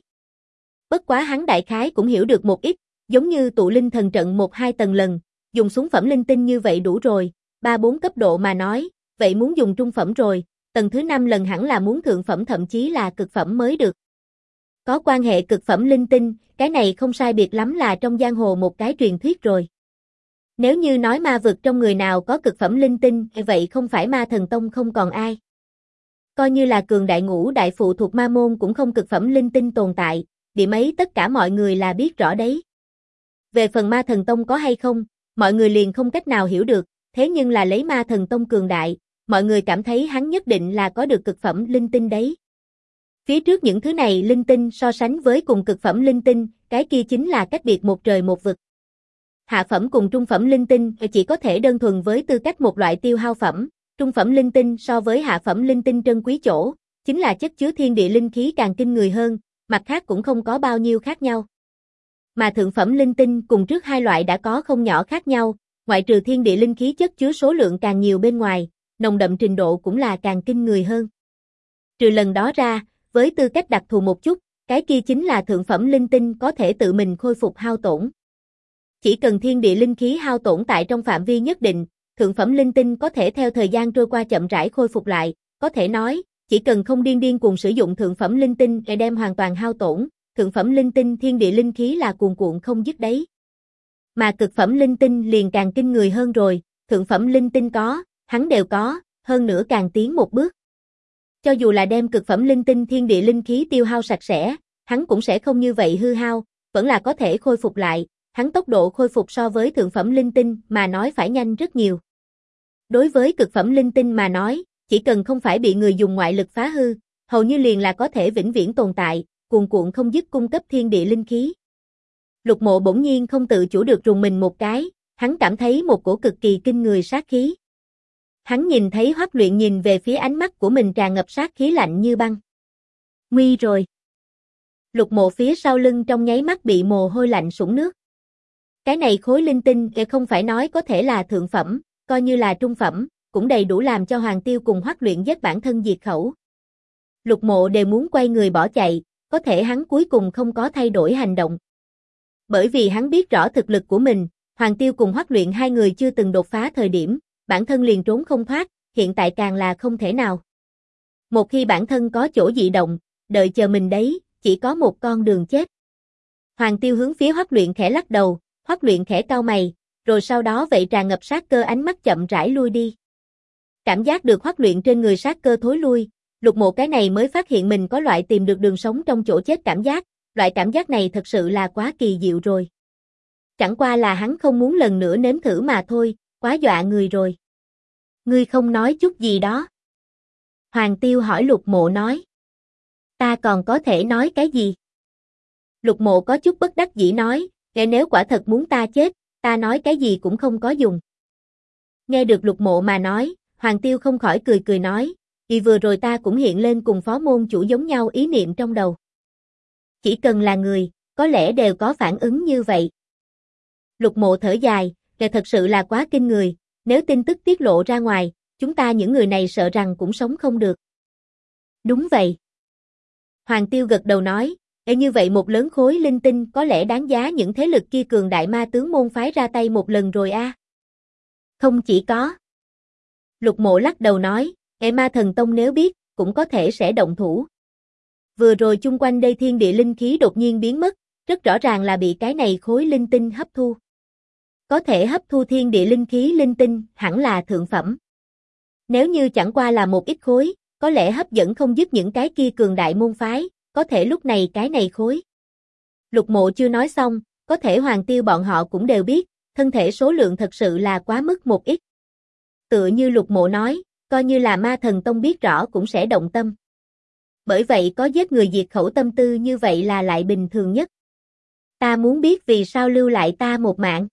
Speaker 1: Bất quá hắn đại khái cũng hiểu được một ít, giống như tụ linh thần trận 1-2 tầng lần, dùng xuống phẩm linh tinh như vậy đủ rồi, 3-4 cấp độ mà nói, vậy muốn dùng trung phẩm rồi, tầng thứ 5 lần hẳn là muốn thượng phẩm thậm chí là cực phẩm mới được. Có quan hệ cực phẩm linh tinh, cái này không sai biệt lắm là trong giang hồ một cái truyền thuyết rồi. Nếu như nói ma vực trong người nào có cực phẩm linh tinh, vậy không phải Ma Thần Tông không còn ai. Coi như là cường đại ngũ đại phụ thuộc ma môn cũng không cực phẩm linh tinh tồn tại, điểm ấy tất cả mọi người là biết rõ đấy. Về phần Ma Thần Tông có hay không, mọi người liền không cách nào hiểu được, thế nhưng là lấy Ma Thần Tông cường đại, mọi người cảm thấy hắn nhất định là có được cực phẩm linh tinh đấy. Phía trước những thứ này linh tinh so sánh với cùng cực phẩm linh tinh, cái kia chính là cách biệt một trời một vực. Hạ phẩm cùng trung phẩm linh tinh chỉ có thể đơn thuần với tư cách một loại tiêu hao phẩm, trung phẩm linh tinh so với hạ phẩm linh tinh trân quý chỗ, chính là chất chứa thiên địa linh khí càng kinh người hơn, mặt khác cũng không có bao nhiêu khác nhau. Mà thượng phẩm linh tinh cùng trước hai loại đã có không nhỏ khác nhau, ngoại trừ thiên địa linh khí chất chứa số lượng càng nhiều bên ngoài, nồng đậm trình độ cũng là càng kinh người hơn. Trừ lần đó ra, với tư cách đặc thù một chút, cái kia chính là thượng phẩm linh tinh có thể tự mình khôi phục hao tổn. Chỉ cần thiên địa linh khí hao tổn tại trong phạm vi nhất định, thượng phẩm linh tinh có thể theo thời gian trôi qua chậm rãi khôi phục lại, có thể nói, chỉ cần không điên cuồng sử dụng thượng phẩm linh tinh để đem hoàn toàn hao tổn, thượng phẩm linh tinh thiên địa linh khí là cuồn cuộn không dứt đấy. Mà cực phẩm linh tinh liền càng kinh người hơn rồi, thượng phẩm linh tinh có, hắn đều có, hơn nữa càng tiến một bước. Cho dù là đem cực phẩm linh tinh thiên địa linh khí tiêu hao sạch sẽ, hắn cũng sẽ không như vậy hư hao, vẫn là có thể khôi phục lại, hắn tốc độ khôi phục so với thượng phẩm linh tinh mà nói phải nhanh rất nhiều. Đối với cực phẩm linh tinh mà nói, chỉ cần không phải bị người dùng ngoại lực phá hư, hầu như liền là có thể vĩnh viễn tồn tại, cuồn cuộn không dứt cung cấp thiên địa linh khí. Lục Mộ bỗng nhiên không tự chủ được rùng mình một cái, hắn cảm thấy một cổ cực kỳ kinh người sát khí. Hắn nhìn thấy Hoắc Luyện nhìn về phía ánh mắt của mình tràn ngập sát khí lạnh như băng. Nguy rồi. Lục Mộ phía sau lưng trong nháy mắt bị mồ hôi lạnh sũng nước. Cái này khối linh tinh không phải nói có thể là thượng phẩm, coi như là trung phẩm, cũng đầy đủ làm cho Hoàng Tiêu cùng Hoắc Luyện giết bản thân diệt khẩu. Lục Mộ đều muốn quay người bỏ chạy, có thể hắn cuối cùng không có thay đổi hành động. Bởi vì hắn biết rõ thực lực của mình, Hoàng Tiêu cùng Hoắc Luyện hai người chưa từng đột phá thời điểm, bản thân liền trốn không thoát, hiện tại càng là không thể nào. Một khi bản thân có chỗ dị động, đợi chờ mình đấy, chỉ có một con đường chết. Hoàng Tiêu hướng phía Hoắc Luyện khẽ lắc đầu, Hoắc Luyện khẽ cau mày, rồi sau đó vậy tràn ngập sát cơ ánh mắt chậm rãi lui đi. Cảm giác được Hoắc Luyện trên người sát cơ thối lui, Lục Mộ cái này mới phát hiện mình có loại tìm được đường sống trong chỗ chết cảm giác, loại cảm giác này thật sự là quá kỳ diệu rồi. Chẳng qua là hắn không muốn lần nữa nếm thử mà thôi, quá dọa người rồi. Ngươi không nói chút gì đó. Hoàng Tiêu hỏi Lục Mộ nói. Ta còn có thể nói cái gì? Lục Mộ có chút bất đắc dĩ nói, nếu quả thật muốn ta chết, ta nói cái gì cũng không có dùng. Nghe được Lục Mộ mà nói, Hoàng Tiêu không khỏi cười nói, vì vừa rồi ta cũng hiện lên cùng phó môn chủ giống nhau ý niệm trong đầu. Chỉ cần là người, có lẽ đều có phản ứng như vậy. Lục Mộ thở dài, thật sự là quá kinh người, nếu tin tức tiết lộ ra ngoài, chúng ta những người này sợ rằng cũng sống không được. Đúng vậy. Hoàng Tiêu gật đầu nói, như vậy một lớn khối linh tinh có lẽ đáng giá những thế lực kia cường đại ma tướng môn phái ra tay một lần rồi a. Không chỉ có. Lục Mộ lắc đầu nói, Ma Thần Tông nếu biết, cũng có thể sẽ động thủ. Vừa rồi chung quanh đây thiên địa linh khí đột nhiên biến mất, rất rõ ràng là bị cái này khối linh tinh hấp thu. Có thể hấp thu thiên địa linh khí linh tinh, hẳn là thượng phẩm. Nếu như chẳng qua là một ít khối, có lẽ hấp dẫn không giúp những cái kia cường đại môn phái, có thể lúc này cái này khối. Lục Mộ chưa nói xong, có thể Hoàng Tiêu bọn họ cũng đều biết, thân thể số lượng thật sự là quá mức một ít. Tựa như Lục Mộ nói, coi như là Ma Thần Tông biết rõ cũng sẽ động tâm. bởi vậy có giết người diệt khẩu tâm tư như vậy là lại bình thường nhất. Ta muốn biết vì sao lưu lại ta một mạng.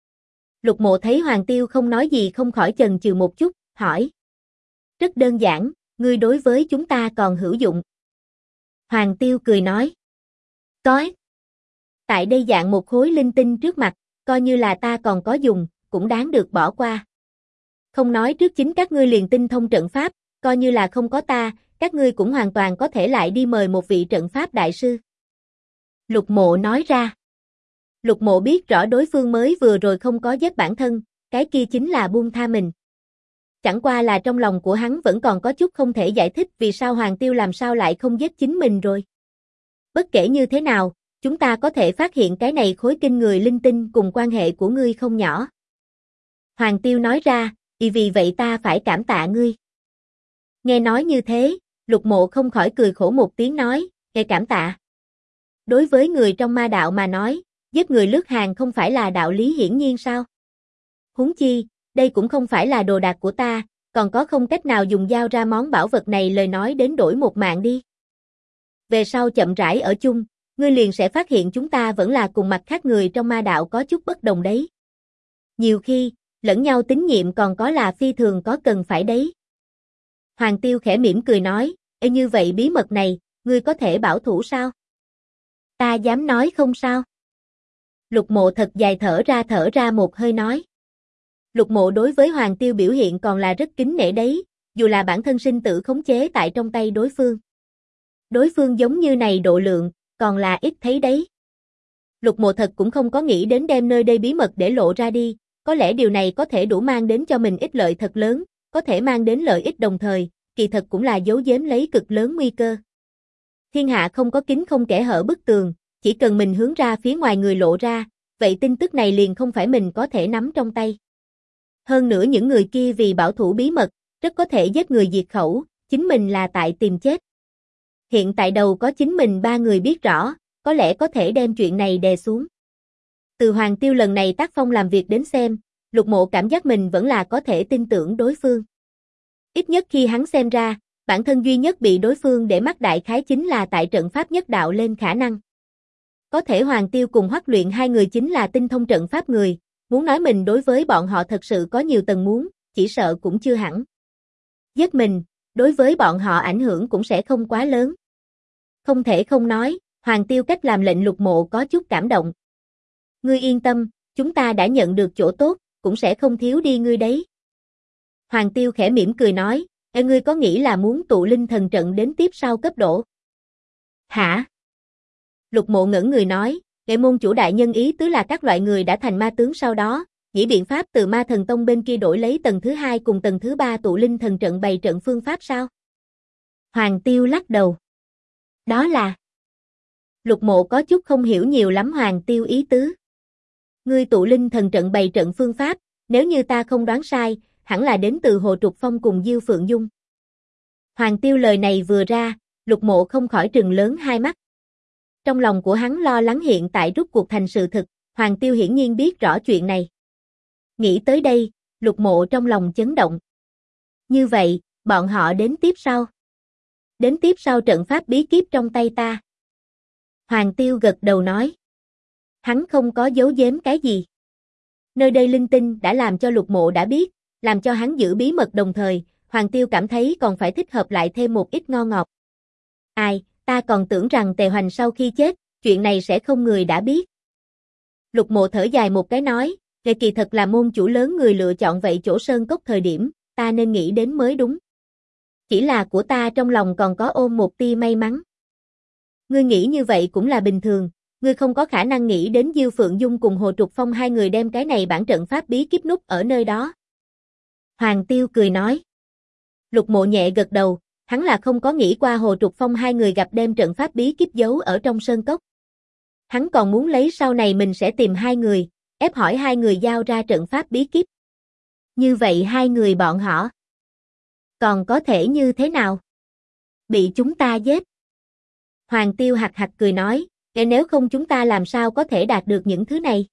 Speaker 1: Lục Mộ thấy Hoàng Tiêu không nói gì không khỏi chần chừ một chút, hỏi. Rất đơn giản, ngươi đối với chúng ta còn hữu dụng. Hoàng Tiêu cười nói. Có. Tại đây dạng một khối linh tinh trước mặt, coi như là ta còn có dùng, cũng đáng được bỏ qua. Không nói trước chính các ngươi liền tinh thông trận pháp, coi như là không có ta, các ngươi cũng hoàn toàn có thể lại đi mời một vị trận pháp đại sư. Lục Mộ nói ra. Lục Mộ biết rõ đối phương mới vừa rồi không có giết bản thân, cái kia chính là buông tha mình. Chẳng qua là trong lòng của hắn vẫn còn có chút không thể giải thích vì sao Hoàng Tiêu làm sao lại không giết chính mình rồi. Bất kể như thế nào, chúng ta có thể phát hiện cái này khối kinh người linh tinh cùng quan hệ của ngươi không nhỏ. Hoàng Tiêu nói ra, vì vậy ta phải cảm tạ ngươi. Nghe nói như thế, Lục Mộ không khỏi cười khổ một tiếng nói, nghe cảm tạ. Đối với người trong ma đạo mà nói, giết người lướt hàng không phải là đạo lý hiển nhiên sao? Huống chi, đây cũng không phải là đồ đạc của ta, còn có không cách nào dùng giao ra món bảo vật này lời nói đến đổi một mạng đi. Về sau chậm rãi ở chung, ngươi liền sẽ phát hiện chúng ta vẫn là cùng mặt khác người trong ma đạo có chút bất đồng đấy. Nhiều khi, lẫn nhau tín nhiệm còn có là phi thường có cần phải đấy. Hoàng Tiêu khẽ mỉm cười nói, như vậy bí mật này, ngươi có thể bảo thủ sao? Ta dám nói không sao? Lục Mộ thật dài thở ra một hơi nói. Lục Mộ đối với Hoàng Tiêu biểu hiện còn là rất kính nể đấy, dù là bản thân sinh tử khống chế tại trong tay đối phương. Đối phương giống như này độ lượng, còn là ít thấy đấy. Lục Mộ thật cũng không có nghĩ đến đem nơi đây bí mật để lộ ra đi, có lẽ điều này có thể đủ mang đến cho mình ích lợi thật lớn, có thể mang đến lợi ích đồng thời, kỳ thật cũng là giấu giếm lấy cực lớn nguy cơ. Thiên hạ không có kín không kẽ hở bức tường, chỉ cần mình hướng ra phía ngoài người lộ ra, vậy tin tức này liền không phải mình có thể nắm trong tay. Hơn nữa những người kia vì bảo thủ bí mật, rất có thể giết người diệt khẩu, chính mình là tại tìm chết. Hiện tại đầu có chính mình ba người biết rõ, có lẽ có thể đem chuyện này đè xuống. Từ Hoàng Tiêu lần này tác phong làm việc đến xem, Lục Mộ cảm giác mình vẫn là có thể tin tưởng đối phương. Ít nhất khi hắn xem ra, bản thân duy nhất bị đối phương để mắt đại khái chính là tại trận pháp nhất đạo lên khả năng. Có thể Hoàng Tiêu cùng Hoắc Luyện hai người chính là tinh thông trận pháp người, muốn nói mình đối với bọn họ thật sự có nhiều tầng muốn, chỉ sợ cũng chưa hẳn. Giết mình, đối với bọn họ ảnh hưởng cũng sẽ không quá lớn. Không thể không nói, Hoàng Tiêu cách làm lệnh Lục Mộ có chút cảm động. Ngươi yên tâm, chúng ta đã nhận được chỗ tốt, cũng sẽ không thiếu đi ngươi đấy. Hoàng Tiêu khẽ mỉm cười nói, ngươi có nghĩ là muốn tụ linh thần trận đến tiếp sau cấp độ? Hả? Lục Mộ ngẩn người nói, Nghệ môn chủ đại nhân ý tứ là các loại người đã thành ma tướng sau đó, nghĩ biện pháp từ ma thần tông bên kia đổi lấy tầng thứ 2 cùng tầng thứ 3 tụ linh thần trận bày trận phương pháp sao? Hoàng Tiêu lắc đầu. Đó là... Lục Mộ có chút không hiểu nhiều lắm Hoàng Tiêu ý tứ. Ngươi tụ linh thần trận bày trận phương pháp, nếu như ta không đoán sai, hẳn là đến từ Hồ Trục Phong cùng Diêu Phượng Dung. Hoàng Tiêu lời này vừa ra, Lục Mộ không khỏi trừng lớn hai mắt. Trong lòng của hắn lo lắng hiện tại rút cuộc thành sự thực, Hoàng Tiêu hiển nhiên biết rõ chuyện này. Nghĩ tới đây, Lục Mộ trong lòng chấn động. Như vậy, bọn họ đến tiếp sau. Đến tiếp sau trận pháp bí kíp trong tay ta. Hoàng Tiêu gật đầu nói. Hắn không có giấu giếm cái gì. Nơi đây linh tinh đã làm cho Lục Mộ đã biết, làm cho hắn giữ bí mật đồng thời, Hoàng Tiêu cảm thấy còn phải thích hợp lại thêm một ít ngon ngọt. Ai, ta còn tưởng rằng Tề Hoành sau khi chết, chuyện này sẽ không người đã biết. Lục Mộ thở dài một cái nói, kỳ thật là môn chủ lớn người lựa chọn vậy chỗ sơn cốc thời điểm, ta nên nghĩ đến mới đúng. Chỉ là của ta trong lòng còn có ôm một tia may mắn. Ngươi nghĩ như vậy cũng là bình thường, ngươi không có khả năng nghĩ đến Diêu Phượng Dung cùng Hồ Trục Phong hai người đem cái này bản trận pháp bí kíp núp ở nơi đó. Hoàng Tiêu cười nói. Lục Mộ nhẹ gật đầu, hắn là không có nghĩ qua Hồ Trục Phong hai người gặp đem trận pháp bí kíp giấu ở trong sơn cốc. Hắn còn muốn lấy sau này mình sẽ tìm hai người, ép hỏi hai người giao ra trận pháp bí kíp. Như vậy hai người bọn họ còn có thể như thế nào? Bị chúng ta giết. Hoàng Tiêu hạc hạc cười nói, nếu không chúng ta làm sao có thể đạt được những thứ này?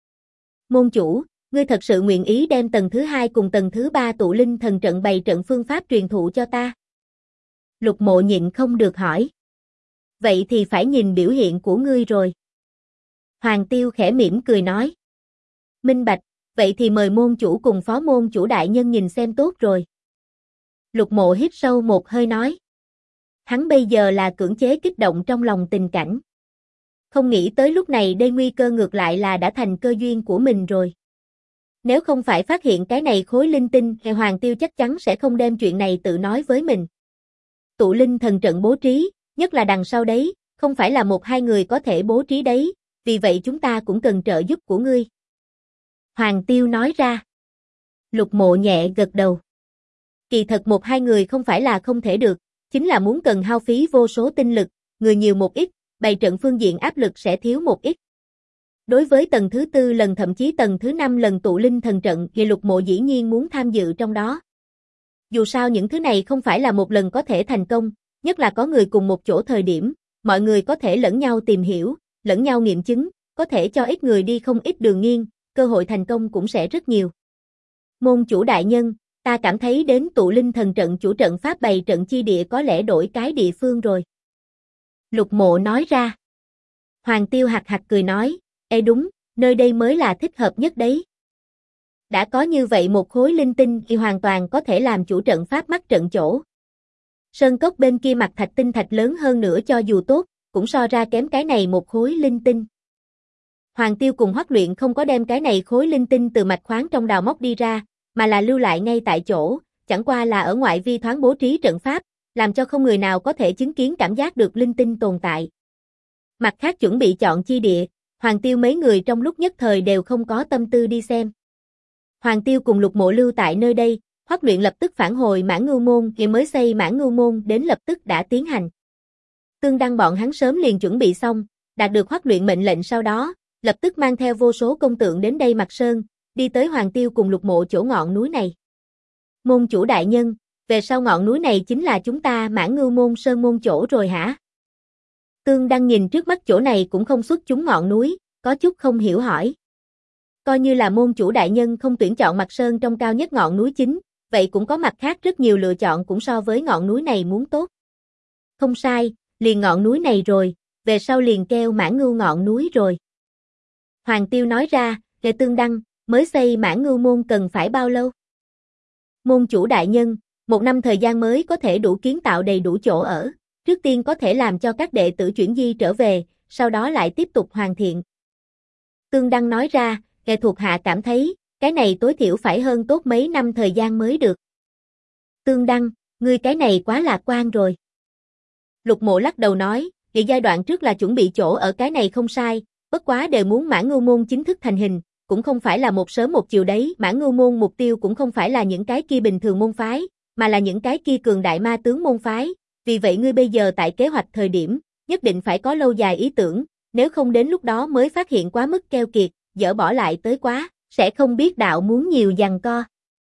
Speaker 1: Môn chủ, ngươi thật sự nguyện ý đem tầng thứ 2 cùng tầng thứ 3 tụ linh thần trận bày trận phương pháp truyền thụ cho ta? Lục Mộ nhịn không được hỏi. Vậy thì phải nhìn biểu hiện của ngươi rồi. Hoàng Tiêu khẽ mỉm cười nói. Minh bạch, vậy thì mời môn chủ cùng phó môn chủ đại nhân nhìn xem tốt rồi. Lục Mộ hít sâu một hơi nói. Hắn bây giờ là cưỡng chế kích động trong lòng tình cảnh. Không nghĩ tới lúc này đây nguy cơ ngược lại là đã thành cơ duyên của mình rồi. Nếu không phải phát hiện cái này khối linh tinh, thì Hoàng Tiêu chắc chắn sẽ không đem chuyện này tự nói với mình. Tụ linh thần trận bố trí, nhất là đằng sau đấy, không phải là một hai người có thể bố trí đấy, vì vậy chúng ta cũng cần trợ giúp của ngươi. Hoàng Tiêu nói ra. Lục Mộ nhẹ gật đầu. Kỳ thật một hai người không phải là không thể được, chính là muốn cần hao phí vô số tinh lực, người nhiều một ít, bày trận phương diện áp lực sẽ thiếu một ít. Đối với tầng thứ 4 lần thậm chí tầng thứ 5 lần tụ linh thần trận thì Lục Mộ dĩ nhiên muốn tham dự trong đó. Dù sao những thứ này không phải là một lần có thể thành công, nhất là có người cùng một chỗ thời điểm, mọi người có thể lẫn nhau tìm hiểu, lẫn nhau nghiệm chứng, có thể cho ít người đi không ít đường nghiêng, cơ hội thành công cũng sẽ rất nhiều. Môn chủ đại nhân, ta cảm thấy đến tụ linh thần trận chủ trận pháp bày trận chi địa có lẽ đổi cái địa phương rồi. Lục Mộ nói ra. Hoàng Tiêu hạc hạc cười nói, ê đúng, nơi đây mới là thích hợp nhất đấy. Đã có như vậy một khối linh tinh thì hoàn toàn có thể làm chủ trận pháp mắt trận chỗ. Sơn cốc bên kia mặt thạch tinh thạch lớn hơn nữa cho dù tốt, cũng so ra kém cái này một khối linh tinh. Hoàng Tiêu cùng Hoắc Luyện không có đem cái này khối linh tinh từ mạch khoáng trong đào móc đi ra, mà là lưu lại ngay tại chỗ, chẳng qua là ở ngoại vi thoáng bố trí trận pháp, làm cho không người nào có thể chứng kiến cảm giác được linh tinh tồn tại. Mặt khác chuẩn bị chọn chi địa, Hoàng Tiêu mấy người trong lúc nhất thời đều không có tâm tư đi xem. Hoàng Tiêu cùng Lục Mộ lưu tại nơi đây, Hoắc Luyện lập tức phản hồi Mãn Ngưu Môn, thì mới xây Mãn Ngưu Môn đến lập tức đã tiến hành. Tương Đăng bọn hắn sớm liền chuẩn bị xong, đạt được Hoắc Luyện mệnh lệnh sau đó, lập tức mang theo vô số công tượng đến đây Mặt Sơn, đi tới Hoàng Tiêu cùng Lục Mộ chỗ ngọn núi này. Môn chủ đại nhân, về sau ngọn núi này chính là chúng ta Mãn Ngưu Môn Sơn môn chỗ rồi hả? Tương Đăng nhìn trước mắt chỗ này cũng không xuất chúng ngọn núi, có chút không hiểu hỏi. Coi như là môn chủ đại nhân không tuyển chọn Mặt Sơn trong cao nhất ngọn núi chính, vậy cũng có mặt khác rất nhiều lựa chọn cũng so với ngọn núi này muốn tốt. Không sai, liền ngọn núi này rồi, về sau liền kêu Mãn Ngưu ngọn núi rồi. Hoàng Tiêu nói ra, để Tương Đăng, mới xây Mãn Ngưu Môn cần phải bao lâu? Môn chủ đại nhân, 1 năm thời gian mới có thể đủ kiến tạo đầy đủ chỗ ở, trước tiên có thể làm cho các đệ tử chuyển di trở về, sau đó lại tiếp tục hoàn thiện. Tương Đăng nói ra, nghệ thuộc hạ cảm thấy, cái này tối thiểu phải hơn tốt mấy năm thời gian mới được. Tương Đăng, ngươi cái này quá lạc quan rồi. Lục Mộ lắc đầu nói, vì giai đoạn trước là chuẩn bị chỗ ở cái này không sai, bất quá đều muốn Mãn Ngưu Môn chính thức thành hình, cũng không phải là một sớm một chiều đấy, Mãn Ngưu Môn mục tiêu cũng không phải là những cái kia bình thường môn phái, mà là những cái kia cường đại ma tướng môn phái, vì vậy ngươi bây giờ tại kế hoạch thời điểm, nhất định phải có lâu dài ý tưởng, nếu không đến lúc đó mới phát hiện quá mức keo kiệt, dỡ bỏ lại tới quá, sẽ không biết đạo muốn nhiều giằng co.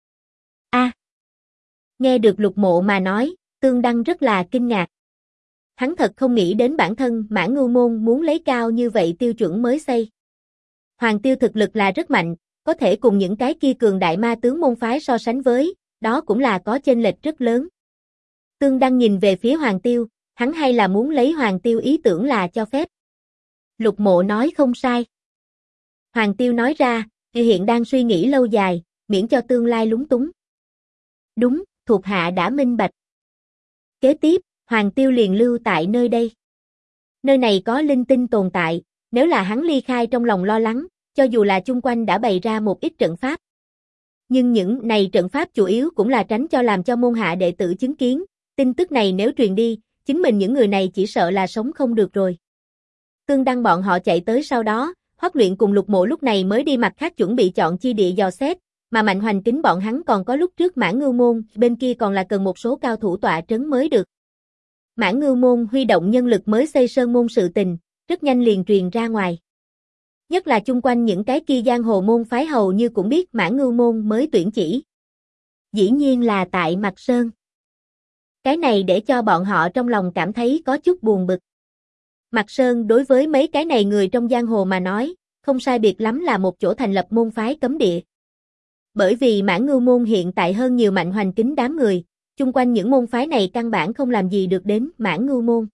Speaker 1: Nghe được Lục Mộ mà nói, Tương Đăng rất là kinh ngạc. Hắn thật không nghĩ đến bản thân Mãn Ngưu Môn muốn lấy cao như vậy tiêu chuẩn mới xây. Hoàng Tiêu thực lực là rất mạnh, có thể cùng những cái kia cường đại ma tướng môn phái so sánh với, đó cũng là có chênh lệch rất lớn. Tương Đăng nhìn về phía Hoàng Tiêu, hắn hay là muốn lấy Hoàng Tiêu ý tưởng là cho phép. Lục Mộ nói không sai. Hoàng Tiêu nói ra, hiện đang suy nghĩ lâu dài, miễn cho tương lai lúng túng. Đúng, thuộc hạ đã minh bạch. Kế tiếp, Hoàng Tiêu liền lưu tại nơi đây. Nơi này có linh tinh tồn tại, nếu là hắn ly khai trong lòng lo lắng, cho dù là chung quanh đã bày ra một ít trận pháp. Nhưng những này trận pháp chủ yếu cũng là tránh cho làm cho môn hạ đệ tử chứng kiến, tin tức này nếu truyền đi, chính mình những người này chỉ sợ là sống không được rồi. Tương Đăng bọn họ chạy tới sau đó, Hoắc Luyện cùng Lục Mộ lúc này mới đi mặt khác chuẩn bị chọn chi địa dò xét, mà Mạnh Hoành Kính bọn hắn còn có lúc trước Mãn Ngưu Môn, bên kia còn là cần một số cao thủ tọa trấn mới được. Mãn Ngưu Môn huy động nhân lực mới xây sơn môn sự tình, rất nhanh liền truyền ra ngoài. Nhất là chung quanh những cái kia giang hồ môn phái hầu như cũng biết Mãn Ngưu Môn mới tuyển chỉ. Dĩ nhiên là tại Mặt Sơn. Cái này để cho bọn họ trong lòng cảm thấy có chút buồn bực. Mặt Sơn đối với mấy cái này người trong giang hồ mà nói, không sai biệt lắm là một chỗ thành lập môn phái cấm địa. Bởi vì Mãn Ngưu Môn hiện tại hơn nhiều Mạnh Hoành Kính đám người, chung quanh những môn phái này căn bản không làm gì được đến Mãn Ngưu môn.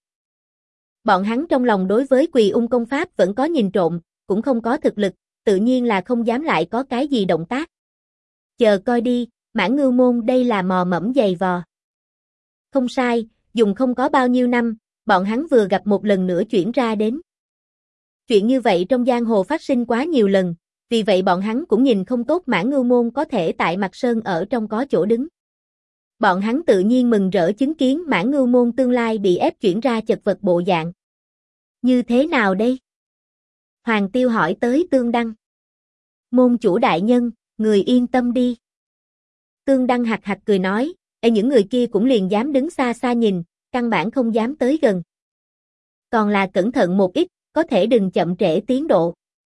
Speaker 1: Bọn hắn trong lòng đối với Quỳ Ung công pháp vẫn có nhìn trộm, cũng không có thực lực, tự nhiên là không dám lại có cái gì động tác. Chờ coi đi, Mãn Ngưu môn đây là mò mẫm giày vò. Không sai, dùng không có bao nhiêu năm, bọn hắn vừa gặp một lần nữa chuyển ra đến. Chuyện như vậy trong giang hồ phát sinh quá nhiều lần, vì vậy bọn hắn cũng nhìn không tốt Mãn Ngưu môn có thể tại Mặt Sơn ở trong có chỗ đứng. Bọn hắn tự nhiên mừng rỡ chứng kiến Mãn Ngưu môn tương lai bị ép chuyển ra chật vật bộ dạng. Như thế nào đây? Hoàng Tiêu hỏi tới Tương Đăng. Môn chủ đại nhân, người yên tâm đi. Tương Đăng hạc hạc cười nói, những người kia cũng liền dám đứng xa xa nhìn, căn bản không dám tới gần. Còn là cẩn thận một ít, có thể đừng chậm trễ tiến độ.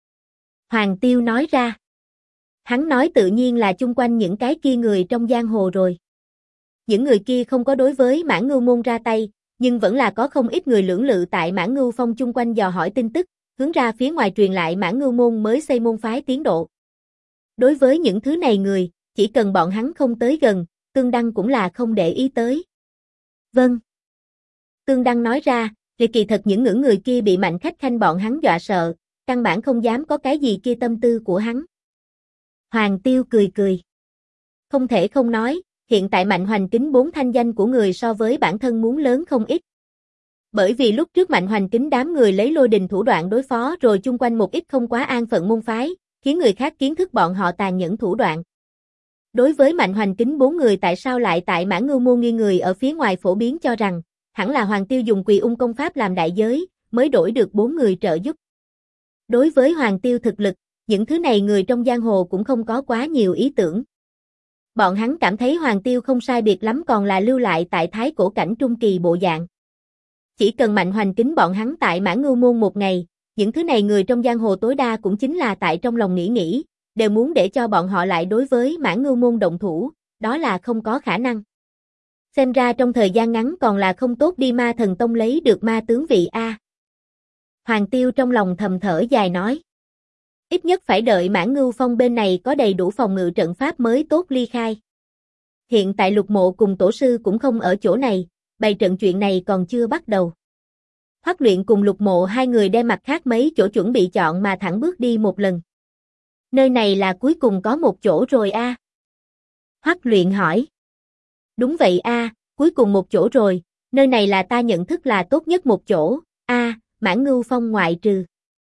Speaker 1: Hoàng Tiêu nói ra. Hắn nói tự nhiên là chung quanh những cái kia người trong giang hồ rồi. Những người kia không có đối với Mãn Ngưu môn ra tay, nhưng vẫn là có không ít người lưỡng lự tại Mãn Ngưu phong chung quanh dò hỏi tin tức, hướng ra phía ngoài truyền lại Mãn Ngưu môn mới xây môn phái tiến độ. Đối với những thứ này người, chỉ cần bọn hắn không tới gần, Tương Đăng cũng là không để ý tới. Vâng. Tương Đăng nói ra, kỳ thật những ngưỡng người kia bị Mạnh Khách Khanh bọn hắn dọa sợ, căn bản không dám có cái gì kia tâm tư của hắn. Hoàng Tiêu cười cười. Không thể không nói, hiện tại Mạnh Hoành Kính 4 thanh danh của người so với bản thân muốn lớn không ít. Bởi vì lúc trước Mạnh Hoành Kính đám người lấy lôi đình thủ đoạn đối phó rồi chung quanh một ít không quá an phận môn phái, khiến người khác kiến thức bọn họ tàn nhẫn thủ đoạn. Đối với Mạnh Hoành Kính 4 người tại sao lại tại Mãn Ngưu môn nghi người ở phía ngoài phổ biến cho rằng, hẳn là Hoàng Tiêu dùng Quỳ Ung công pháp làm đại giới, mới đổi được 4 người trợ giúp. Đối với Hoàng Tiêu thực lực, những thứ này người trong giang hồ cũng không có quá nhiều ý tưởng. Bọn hắn cảm thấy Hoàng Tiêu không sai biệt lắm còn là lưu lại tại thái cổ cảnh trung kỳ bộ dạng. Chỉ cần Mạnh Hoành Kính bọn hắn tại Mãn Ngưu môn một ngày, những thứ này người trong giang hồ tối đa cũng chính là tại trong lòng nghĩ, đều muốn để cho bọn họ lại đối với Mãn Ngưu môn động thủ, đó là không có khả năng. Xem ra trong thời gian ngắn còn là không tốt đi Ma Thần Tông lấy được ma tướng vị A. Hoàng Tiêu trong lòng thầm thở dài nói. Ít nhất phải đợi Mãn Ngưu phong bên này có đầy đủ phòng ngự trận pháp mới tốt ly khai. Hiện tại Lục Mộ cùng tổ sư cũng không ở chỗ này, bày trận chuyện này còn chưa bắt đầu. Hoắc Luyện cùng Lục Mộ hai người đem mặt khác mấy chỗ chuẩn bị chọn mà thẳng bước đi một lần. Nơi này là cuối cùng có một chỗ rồi a. Hoắc Luyện hỏi. Đúng vậy a, cuối cùng một chỗ rồi, nơi này là ta nhận thức là tốt nhất một chỗ, a, Mãn Ngưu phong ngoại trừ.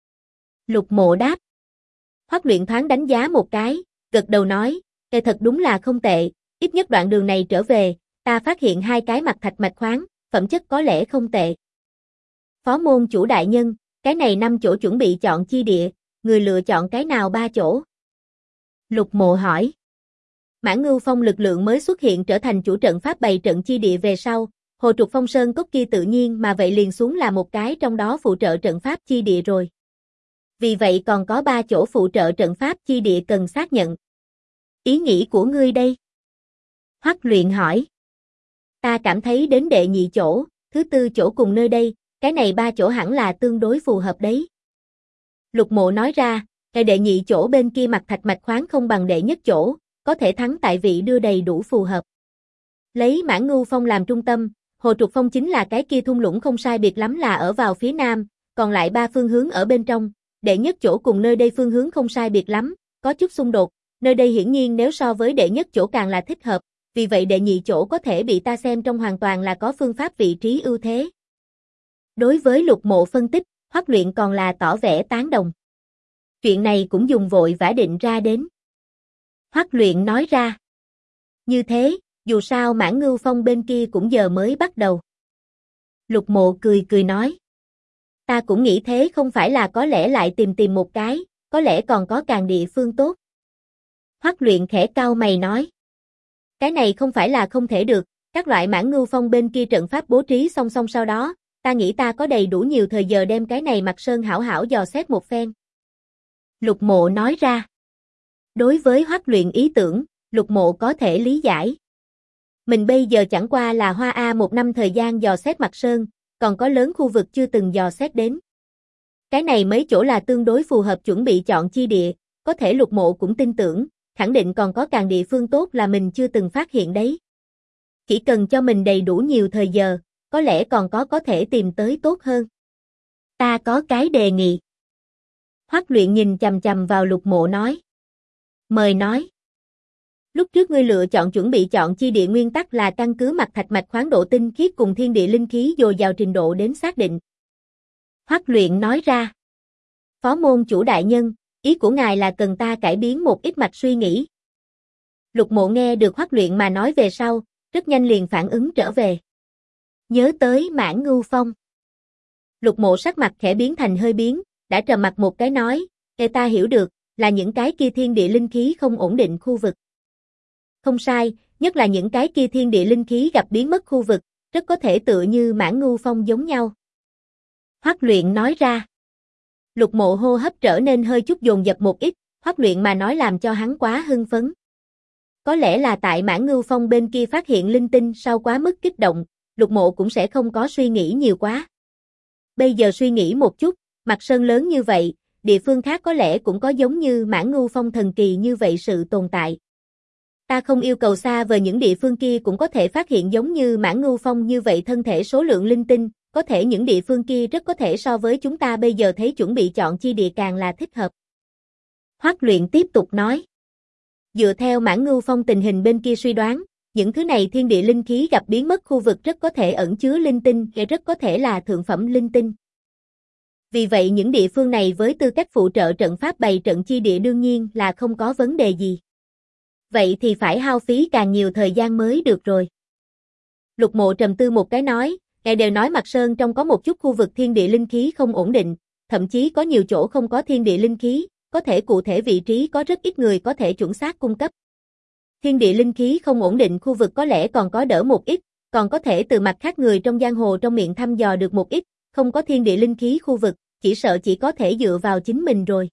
Speaker 1: Lục Mộ đáp. Hoắc Luyện thoáng đánh giá một cái, gật đầu nói, cái thật đúng là không tệ, ít nhất đoạn đường này trở về, ta phát hiện 2 cái mặt thạch mạch khoáng, phẩm chất có lẽ không tệ. Phó môn chủ đại nhân, cái này 5 chỗ chuẩn bị chọn chi địa, người lựa chọn cái nào 3 chỗ? Lục Mộ hỏi. Mãn Ngưu phong lực lượng mới xuất hiện trở thành chủ trận pháp bày trận chi địa về sau, Hồ Trục Phong Sơn cốc kia tự nhiên mà vậy liền xuống là một cái trong đó phụ trợ trận pháp chi địa rồi. Vì vậy còn có 3 chỗ phụ trợ trận pháp chi địa cần xác nhận. Ý nghĩ của ngươi đây? Hoắc Luyện hỏi. Ta cảm thấy đến đệ nhị chỗ, thứ tư chỗ cùng nơi đây, cái này 3 chỗ hẳn là tương đối phù hợp đấy. Lục Mộ nói ra, cái đệ nhị chỗ bên kia mặt thạch mạch khoáng không bằng đệ nhất chỗ, có thể thắng tại vị đưa đầy đủ phù hợp. Lấy Mãn Ngưu phong làm trung tâm, Hồ Trục Phong chính là cái kia thung lũng không sai biệt lắm là ở vào phía nam, còn lại 3 phương hướng ở bên trong, đệ nhất chỗ cùng nơi đây phương hướng không sai biệt lắm, có chút xung đột, nơi đây hiển nhiên nếu so với đệ nhất chỗ càng là thích hợp, vì vậy đệ nhị chỗ có thể bị ta xem trong hoàn toàn là có phương pháp vị trí ưu thế. Đối với Lục Mộ phân tích, Hoắc Luyện còn là tỏ vẻ tán đồng. Chuyện này cũng dùng vội vã định ra đến. Hoắc Luyện nói ra. Như thế, dù sao Mãn Ngưu phong bên kia cũng giờ mới bắt đầu. Lục Mộ cười cười nói. Ta cũng nghĩ thế không phải là có lẽ lại tìm một cái, có lẽ còn có càng địa phương tốt. Hoắc Luyện khẽ cau mày nói. Cái này không phải là không thể được, các loại Mãn Ngưu phong bên kia trận pháp bố trí song song sau đó, ta nghĩ ta có đầy đủ nhiều thời giờ đem cái này Mặt Sơn hảo hảo dò xét một phen. Lục Mộ nói ra. Đối với Hoắc Luyện ý tưởng, Lục Mộ có thể lý giải. Mình bây giờ chẳng qua là hoa A một năm thời gian dò xét Mặt Sơn, còn có lớn khu vực chưa từng dò xét đến. Cái này mấy chỗ là tương đối phù hợp chuẩn bị chọn chi địa, có thể Lục Mộ cũng tin tưởng, khẳng định còn có càng địa phương tốt là mình chưa từng phát hiện đấy. Chỉ cần cho mình đầy đủ nhiều thời giờ, có lẽ còn có thể tìm tới tốt hơn. Ta có cái đề nghị. Hoắc Luyện nhìn chằm chằm vào Lục Mộ nói. Mời nói. Lúc trước ngươi lựa chọn chuẩn bị chọn chi địa nguyên tắc là căn cứ mặt thạch mạch khoáng độ tinh khiết cùng thiên địa linh khí dồi dào trình độ đến xác định. Hoắc Luyện nói ra. Phó môn chủ đại nhân, ý của ngài là cần ta cải biến một ít mạch suy nghĩ. Lục Mộ nghe được Hoắc Luyện mà nói về sau, rất nhanh liền phản ứng trở về. Nhớ tới Mãn Ngưu Phong. Lục Mộ sắc mặt khẽ biến thành hơi biến, đã trầm mặt một cái nói, ta hiểu được, là những cái kia thiên địa linh khí không ổn định khu vực. Không sai, nhất là những cái kia thiên địa linh khí gặp biến mất khu vực, rất có thể tựa như Mãn Ngưu Phong giống nhau. Hoắc Luyện nói ra. Lục Mộ hô hấp trở nên hơi chút dồn dập một ít, Hoắc Luyện mà nói làm cho hắn quá hưng phấn. Có lẽ là tại Mãn Ngưu Phong bên kia phát hiện linh tinh sau quá mức kích động, Lục Mộ cũng sẽ không có suy nghĩ nhiều quá. Bây giờ suy nghĩ một chút, Mặt Sơn lớn như vậy, địa phương khác có lẽ cũng có giống như Mãn Ngưu Phong thần kỳ như vậy sự tồn tại. Ta không yêu cầu xa vời những địa phương kia cũng có thể phát hiện giống như Mãn Ngưu Phong như vậy thân thể số lượng linh tinh, có thể những địa phương kia rất có thể so với chúng ta bây giờ thấy chuẩn bị chọn chi địa càng là thích hợp. Hoắc Luyện tiếp tục nói. Dựa theo Mãn Ngưu Phong tình hình bên kia suy đoán, những thứ này thiên địa linh khí gặp biến mất khu vực rất có thể ẩn chứa linh tinh, rất có thể là thượng phẩm linh tinh. Vì vậy những địa phương này với tư cách phụ trợ trận pháp bày trận chi địa đương nhiên là không có vấn đề gì. Vậy thì phải hao phí càng nhiều thời gian mới được rồi. Lục Mộ trầm tư một cái nói, ngài đều nói Mặt Sơn trong có một chút khu vực thiên địa linh khí không ổn định, thậm chí có nhiều chỗ không có thiên địa linh khí, có thể cụ thể vị trí có rất ít người có thể chuẩn xác cung cấp. Thiên địa linh khí không ổn định khu vực có lẽ còn có đỡ một ít, còn có thể từ mặt khác người trong giang hồ trong miệng thăm dò được một ít, không có thiên địa linh khí khu vực, chỉ sợ chỉ có thể dựa vào chính mình rồi.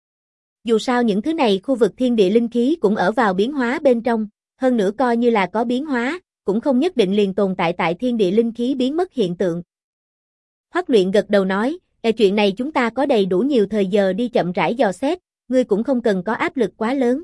Speaker 1: Dù sao những thứ này khu vực thiên địa linh khí cũng ở vào biến hóa bên trong, hơn nữa coi như là có biến hóa, cũng không nhất định liền tồn tại thiên địa linh khí biến mất hiện tượng. Hoắc Luyện gật đầu nói, chuyện này chúng ta có đầy đủ nhiều thời giờ đi chậm rãi dò xét, ngươi cũng không cần có áp lực quá lớn.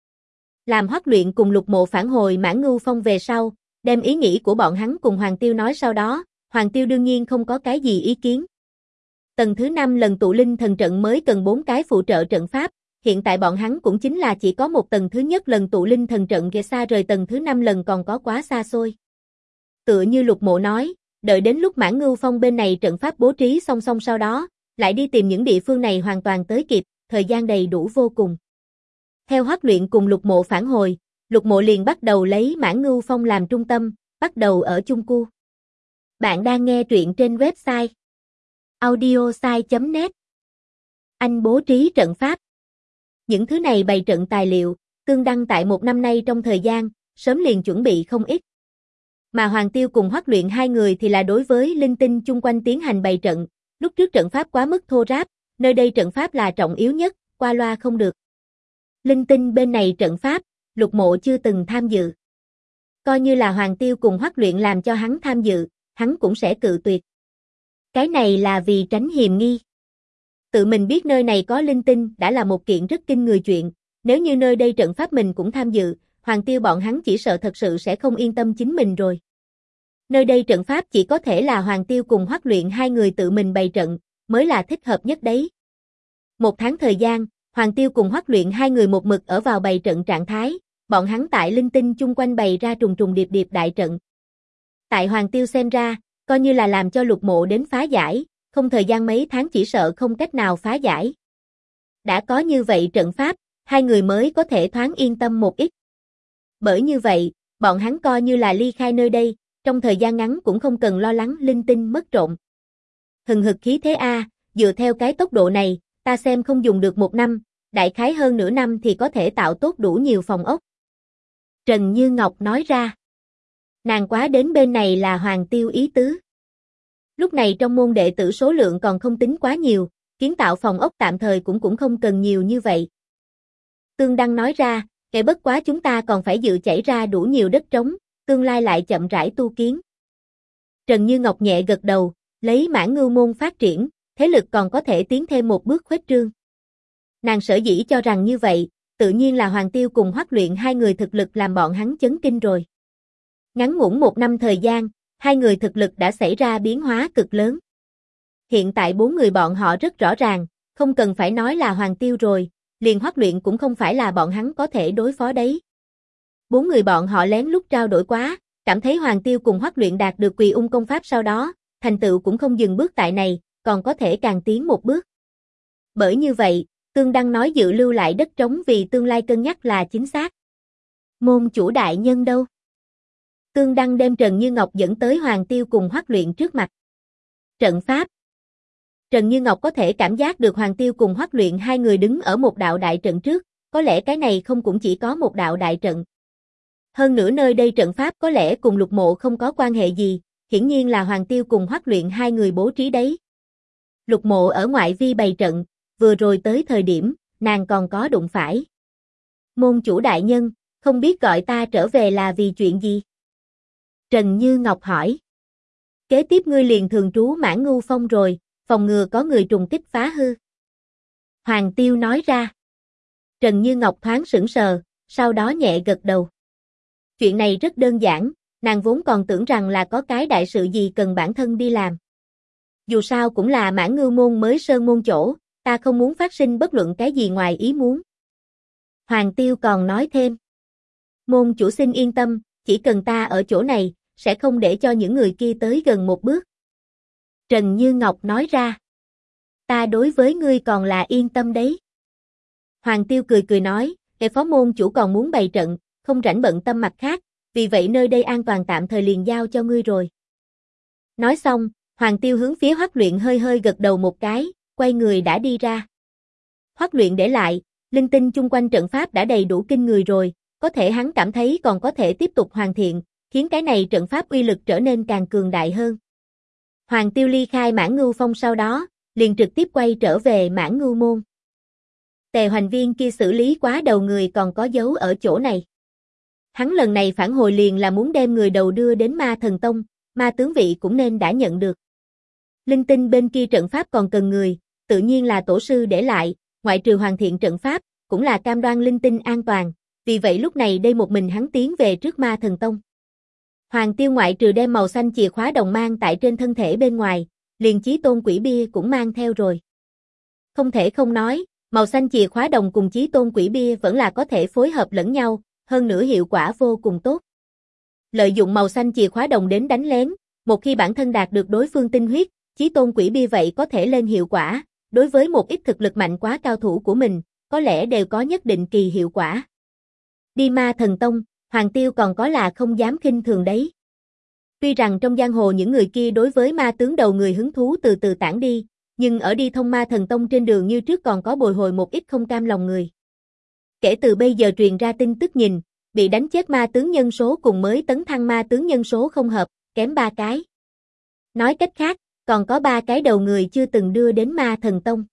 Speaker 1: Làm Hoắc Luyện cùng Lục Mộ phản hồi Mãn Ngưu Phong về sau, đem ý nghĩ của bọn hắn cùng Hoàng Tiêu nói sau đó, Hoàng Tiêu đương nhiên không có cái gì ý kiến. Tầng thứ 5 lần tụ linh thần trận mới cần 4 cái phụ trợ trận pháp, hiện tại bọn hắn cũng chính là chỉ có một tầng thứ nhất lần tụ linh thần trận ghê xa rời tầng thứ 5 lần còn có quá xa xôi. Tựa như Lục Mộ nói, đợi đến lúc Mãn Ngưu Phong bên này trận pháp bố trí song song sau đó, lại đi tìm những địa phương này hoàn toàn tới kịp, thời gian đầy đủ vô cùng. Theo Hoắc Luyện cùng Lục Mộ phản hồi, Lục Mộ liền bắt đầu lấy Mãn Ngưu Phong làm trung tâm, bắt đầu ở chung cu. Bạn đang nghe truyện trên website audiosai.net. Anh bố trí trận pháp. Những thứ này bày trận tài liệu, tương đăng tại một năm nay trong thời gian, sớm liền chuẩn bị không ít. Mà Hoàng Tiêu cùng Hoắc Luyện hai người thì là đối với linh tinh chung quanh tiến hành bày trận, lúc trước trận pháp quá mức thô ráp, nơi đây trận pháp là trọng yếu nhất, qua loa không được. Linh tinh bên này trận pháp, Lục Mộ chưa từng tham dự. Coi như là Hoàng Tiêu cùng Hoắc Luyện làm cho hắn tham dự, hắn cũng sẽ cự tuyệt. Cái này là vì tránh hiềm nghi. Tự mình biết nơi này có linh tinh đã là một kiện rất kinh người chuyện, nếu như nơi đây trận pháp mình cũng tham dự, Hoàng Tiêu bọn hắn chỉ sợ thật sự sẽ không yên tâm chính mình rồi. Nơi đây trận pháp chỉ có thể là Hoàng Tiêu cùng Hoắc Luyện hai người tự mình bày trận, mới là thích hợp nhất đấy. Một tháng thời gian, Hoàng Tiêu cùng Hoắc Luyện hai người một mực ở vào bày trận trạng thái, bọn hắn tại linh tinh chung quanh bày ra trùng trùng điệp điệp đại trận. Tại Hoàng Tiêu xem ra, coi như là làm cho Lục Mộ đến phá giải, không thời gian mấy tháng chỉ sợ không cách nào phá giải. Đã có như vậy trận pháp, hai người mới có thể thoáng yên tâm một ít. Bởi như vậy, bọn hắn coi như là ly khai nơi đây, trong thời gian ngắn cũng không cần lo lắng linh tinh mất trộm. Hừng hực khí thế a, dựa theo cái tốc độ này, ta xem không dùng được một năm, đại khái hơn nửa năm thì có thể tạo tốt đủ nhiều phòng ốc. Trần Như Ngọc nói ra. Nàng quá đến bên này là Hoàng Tiêu ý tứ. Lúc này trong môn đệ tử số lượng còn không tính quá nhiều, kiến tạo phòng ốc tạm thời cũng không cần nhiều như vậy. Tương Đăng nói ra, kể bất quá chúng ta còn phải dự chảy ra đủ nhiều đất trống, tương lai lại chậm rãi tu kiến. Trần Như Ngọc nhẹ gật đầu, lấy Mãn Ngưu môn phát triển, thế lực còn có thể tiến thêm một bước khuếch trương. Nàng sở dĩ cho rằng như vậy, tự nhiên là Hoàng Tiêu cùng Hoắc Luyện hai người thực lực làm bọn hắn chấn kinh rồi. Ngắn ngủn 1 năm thời gian, hai người thực lực đã xảy ra biến hóa cực lớn. Hiện tại 4 người bọn họ rất rõ ràng, không cần phải nói là Hoàng Tiêu rồi, liền Hoắc Luyện cũng không phải là bọn hắn có thể đối phó đấy. 4 người bọn họ lén lút trao đổi quá, cảm thấy Hoàng Tiêu cùng Hoắc Luyện đạt được Quỳ Ung công pháp sau đó, thành tựu cũng không dừng bước tại này, còn có thể càng tiến một bước. Bởi như vậy, Tương Đăng nói dự lưu lại đất trống vì tương lai cân nhắc là chính xác. Môn chủ đại nhân đâu? Tương Đăng đem Trần Như Ngọc dẫn tới Hoàng Tiêu cùng Hoắc Luyện trước mặt. Trận pháp. Trần Như Ngọc có thể cảm giác được Hoàng Tiêu cùng Hoắc Luyện hai người đứng ở một đạo đại trận trước, có lẽ cái này không cũng chỉ có một đạo đại trận. Hơn nữa nơi đây trận pháp có lẽ cùng Lục Mộ không có quan hệ gì, hiển nhiên là Hoàng Tiêu cùng Hoắc Luyện hai người bố trí đấy. Lục Mộ ở ngoại vi bày trận, vừa rồi tới thời điểm, nàng còn có đụng phải. Môn chủ đại nhân, không biết gọi ta trở về là vì chuyện gì? Trần Như Ngọc hỏi. Kế tiếp ngươi liền thường trú Mãn Ngưu Phong rồi, phòng ngừa có người trùng kích phá hư. Hoàng Tiêu nói ra. Trần Như Ngọc thoáng sững sờ, sau đó nhẹ gật đầu. Chuyện này rất đơn giản, nàng vốn còn tưởng rằng là có cái đại sự gì cần bản thân đi làm. Dù sao cũng là Mãn Ngưu môn mới sơn môn chỗ, ta không muốn phát sinh bất luận cái gì ngoài ý muốn. Hoàng Tiêu còn nói thêm. Môn chủ xin yên tâm, chỉ cần ta ở chỗ này, sẽ không để cho những người kia tới gần một bước. Trần Như Ngọc nói ra. Ta đối với ngươi còn là yên tâm đấy. Hoàng Tiêu cười cười nói, hệ phó môn chủ còn muốn bày trận, không rảnh bận tâm mặt khác, vì vậy nơi đây an toàn tạm thời liền giao cho ngươi rồi. Nói xong, Hoàng Tiêu hướng phía Hoắc Luyện hơi hơi gật đầu một cái, quay người đã đi ra. Hoắc Luyện để lại, linh tinh chung quanh trận pháp đã đầy đủ kinh người rồi, có thể hắn cảm thấy còn có thể tiếp tục hoàn thiện, khiến cái này trận pháp uy lực trở nên càng cường đại hơn. Hoàng Tiêu ly khai Mãn Ngưu Phong sau đó, liền trực tiếp quay trở về Mãn Ngưu Môn. Tề Hoành Viên kia xử lý quá đầu người còn có dấu ở chỗ này. Hắn lần này phản hồi liền là muốn đem người đầu đưa đến Ma Thần Tông, ma tướng vị cũng nên đã nhận được. Linh tinh bên kia trận pháp còn cần người, tự nhiên là tổ sư để lại, ngoại trừ hoàn thiện trận pháp, cũng là cam đoan linh tinh an toàn, vì vậy lúc này đây một mình hắn tiến về trước Ma Thần Tông. Hoàng Tiêu ngoại trừ đem màu xanh chìa khóa đồng mang tại trên thân thể bên ngoài, liền Chí Tôn Quỷ Bia cũng mang theo rồi. Không thể không nói, màu xanh chìa khóa đồng cùng Chí Tôn Quỷ Bia vẫn là có thể phối hợp lẫn nhau, hơn nữa hiệu quả vô cùng tốt. Lợi dụng màu xanh chìa khóa đồng đến đánh lén, một khi bản thân đạt được đối phương tinh huyết, Chí Tôn Quỷ Bia vậy có thể lên hiệu quả, đối với một ít thực lực mạnh quá cao thủ của mình, có lẽ đều có nhất định kỳ hiệu quả. Đi Ma Thần Tông, Hoàng Tiêu còn có là không dám khinh thường đấy. Tuy rằng trong giang hồ những người kia đối với ma tướng đầu người hứng thú từ từ tản đi, nhưng ở đi thông Ma Thần Tông trên đường như trước còn có bồi hồi một ít không cam lòng người. Kể từ bây giờ truyền ra tin tức nhìn, bị đánh chết ma tướng nhân số cùng mới tấn thăng ma tướng nhân số không hợp, kém 3 cái. Nói cách khác, còn có 3 cái đầu người chưa từng đưa đến Ma Thần Tông.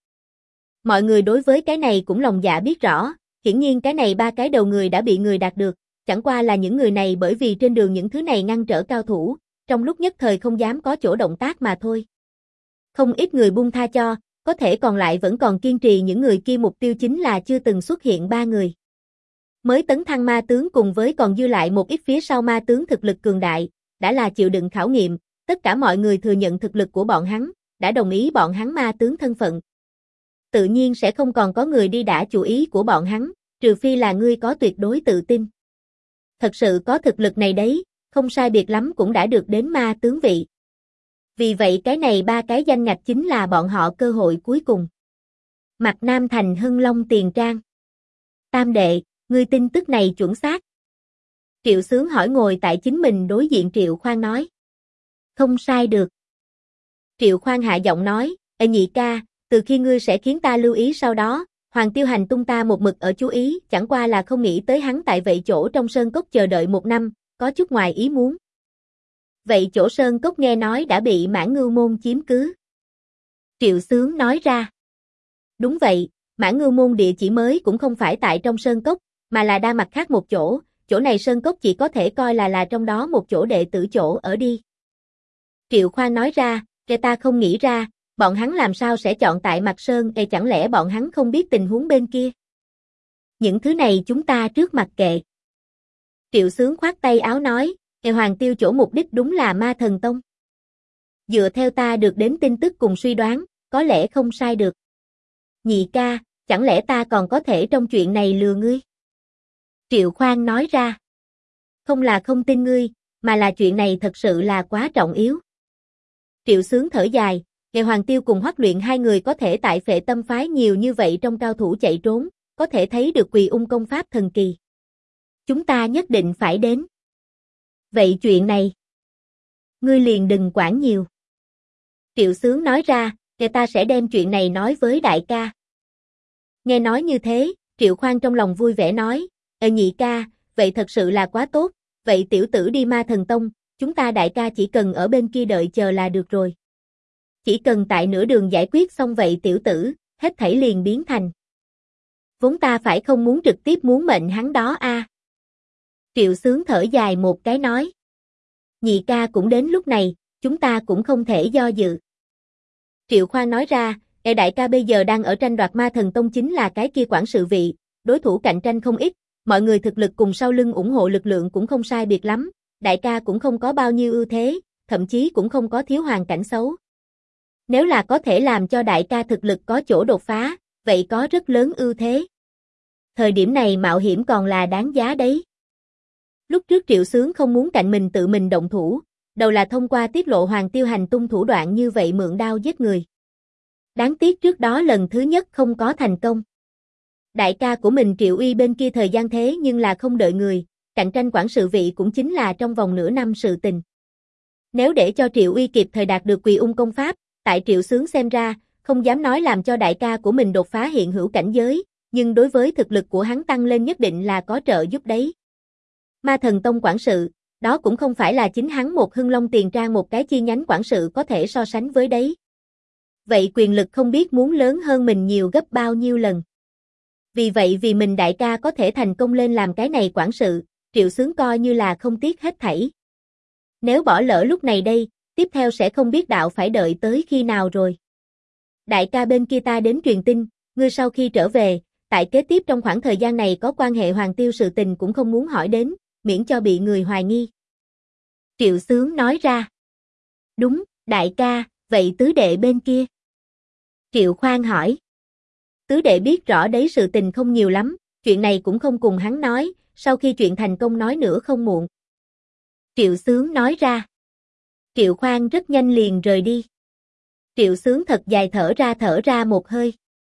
Speaker 1: Mọi người đối với cái này cũng lòng dạ biết rõ, hiển nhiên cái này 3 cái đầu người đã bị người đạt được, chẳng qua là những người này bởi vì trên đường những thứ này ngăn trở cao thủ, trong lúc nhất thời không dám có chỗ động tác mà thôi. Không ít người buông tha cho, có thể còn lại vẫn còn kiên trì những người kia mục tiêu chính là chưa từng xuất hiện 3 người. Mới tấn thăng ma tướng cùng với còn dư lại một ít phía sau ma tướng thực lực cường đại, đã là chịu đựng khảo nghiệm, tất cả mọi người thừa nhận thực lực của bọn hắn, đã đồng ý bọn hắn ma tướng thân phận. Tự nhiên sẽ không còn có người đi đả chủ ý của bọn hắn, trừ phi là ngươi có tuyệt đối tự tin. Thật sự có thực lực này đấy, không sai biệt lắm cũng đã được đến ma tướng vị. Vì vậy cái này 3 cái danh ngạch chính là bọn họ cơ hội cuối cùng. Mặt Nam Thành Hưng Long Tiền Trang. Tam đệ, ngươi tin tức này chuẩn xác. Triệu Xướng hỏi ngồi tại chính mình đối diện Triệu Khoan nói. Không sai được. Triệu Khoan hạ giọng nói, ê nhị ca, từ khi ngươi sẽ khiến ta lưu ý sau đó, Hoàng Tiêu hành tung ta một mực ở chú ý, chẳng qua là không nghĩ tới hắn tại vậy chỗ trong sơn cốc chờ đợi 1 năm, có chút ngoài ý muốn. Vậy chỗ sơn cốc nghe nói đã bị Mãn Ngưu môn chiếm cứ. Triệu Xướng nói ra. Đúng vậy, Mãn Ngưu môn địa chỉ mới cũng không phải tại trong sơn cốc, mà là đa mặt khác một chỗ, chỗ này sơn cốc chỉ có thể coi là trong đó một chỗ đệ tử chỗ ở đi. Triệu Khoan nói ra, kẻ ta không nghĩ ra, bọn hắn làm sao sẽ chọn tại mặt sơn, chẳng lẽ bọn hắn không biết tình huống bên kia. Những thứ này chúng ta trước mặt kệ. Triệu Xướng khoát tay áo nói, Hoàng Tiêu chỗ mục đích đúng là Ma Thần Tông. Dựa theo ta được đến tin tức cùng suy đoán, có lẽ không sai được. Nhị ca, chẳng lẽ ta còn có thể trong chuyện này lừa ngươi? Triệu Khoan nói ra. Không là không tin ngươi, mà là chuyện này thật sự là quá trọng yếu. Triệu Xướng thở dài, Hoàng Tiêu cùng Hoắc Luyện hai người có thể tại Phệ Tâm phái nhiều như vậy trong cao thủ chạy trốn, có thể thấy được Quỳ Ung công pháp thần kỳ. Chúng ta nhất định phải đến. Vậy chuyện này, ngươi liền đừng quản nhiều. Triệu Xướng nói ra, ta sẽ đem chuyện này nói với đại ca. Nghe nói như thế, Triệu Khoan trong lòng vui vẻ nói, nhị ca, vậy thật sự là quá tốt, vậy tiểu tử đi Ma Thần Tông, chúng ta đại ca chỉ cần ở bên kia đợi chờ là được rồi. Chỉ cần tại nửa đường giải quyết xong vậy tiểu tử, hết thảy liền biến thành. Vốn ta phải không muốn trực tiếp muốn mệnh hắn đó a. Triệu Xướng thở dài một cái nói. Nhị ca cũng đến lúc này, chúng ta cũng không thể do dự. Triệu Khoan nói ra, đại ca bây giờ đang ở tranh đoạt Ma Thần Tông chính là cái kia quản sự vị, đối thủ cạnh tranh không ít, mọi người thực lực cùng sau lưng ủng hộ lực lượng cũng không sai biệt lắm, đại ca cũng không có bao nhiêu ưu thế, thậm chí cũng không có thiếu hoàn cảnh xấu. Nếu là có thể làm cho đại ca thực lực có chỗ đột phá, vậy có rất lớn ưu thế. Thời điểm này mạo hiểm còn là đáng giá đấy. Lúc trước Triệu Xướng không muốn cạnh mình tự mình động thủ, đầu là thông qua tiết lộ Hoàng Tiêu hành tung thủ đoạn như vậy mượn đao giết người. Đáng tiếc trước đó lần thứ nhất không có thành công. Đại ca của mình Triệu Uy bên kia thời gian thế nhưng là không đợi người, cạnh tranh quản sự vị cũng chính là trong vòng nửa năm sự tình. Nếu để cho Triệu Uy kịp thời đạt được Quỳ Ung công pháp, tại Triệu Xướng xem ra, không dám nói làm cho đại ca của mình đột phá hiện hữu cảnh giới, nhưng đối với thực lực của hắn tăng lên nhất định là có trợ giúp đấy. Ma Thần Tông quản sự, đó cũng không phải là chính hắn một Hưng Long Tiền Trang một cái chi nhánh quản sự có thể so sánh với đấy. Vậy quyền lực không biết muốn lớn hơn mình nhiều gấp bao nhiêu lần. Vì vậy vì mình đại ca có thể thành công lên làm cái này quản sự, Triệu Xướng coi như là không tiếc hết thảy. Nếu bỏ lỡ lúc này đây, tiếp theo sẽ không biết đạo phải đợi tới khi nào rồi. Đại ca bên kia ta đến truyền tin, ngươi sau khi trở về, tại kế tiếp trong khoảng thời gian này có quan hệ Hoàng Tiêu sự tình cũng không muốn hỏi đến, miễn cho bị người hoài nghi. Triệu Xướng nói ra. Đúng, đại ca, vậy tứ đệ bên kia? Triệu Khoan hỏi. Tứ đệ biết rõ đấy sự tình không nhiều lắm, chuyện này cũng không cùng hắn nói, sau khi chuyện thành công nói nữa không muộn. Triệu Xướng nói ra. Triệu Khoan rất nhanh liền rời đi. Triệu Xướng thật dài thở ra một hơi.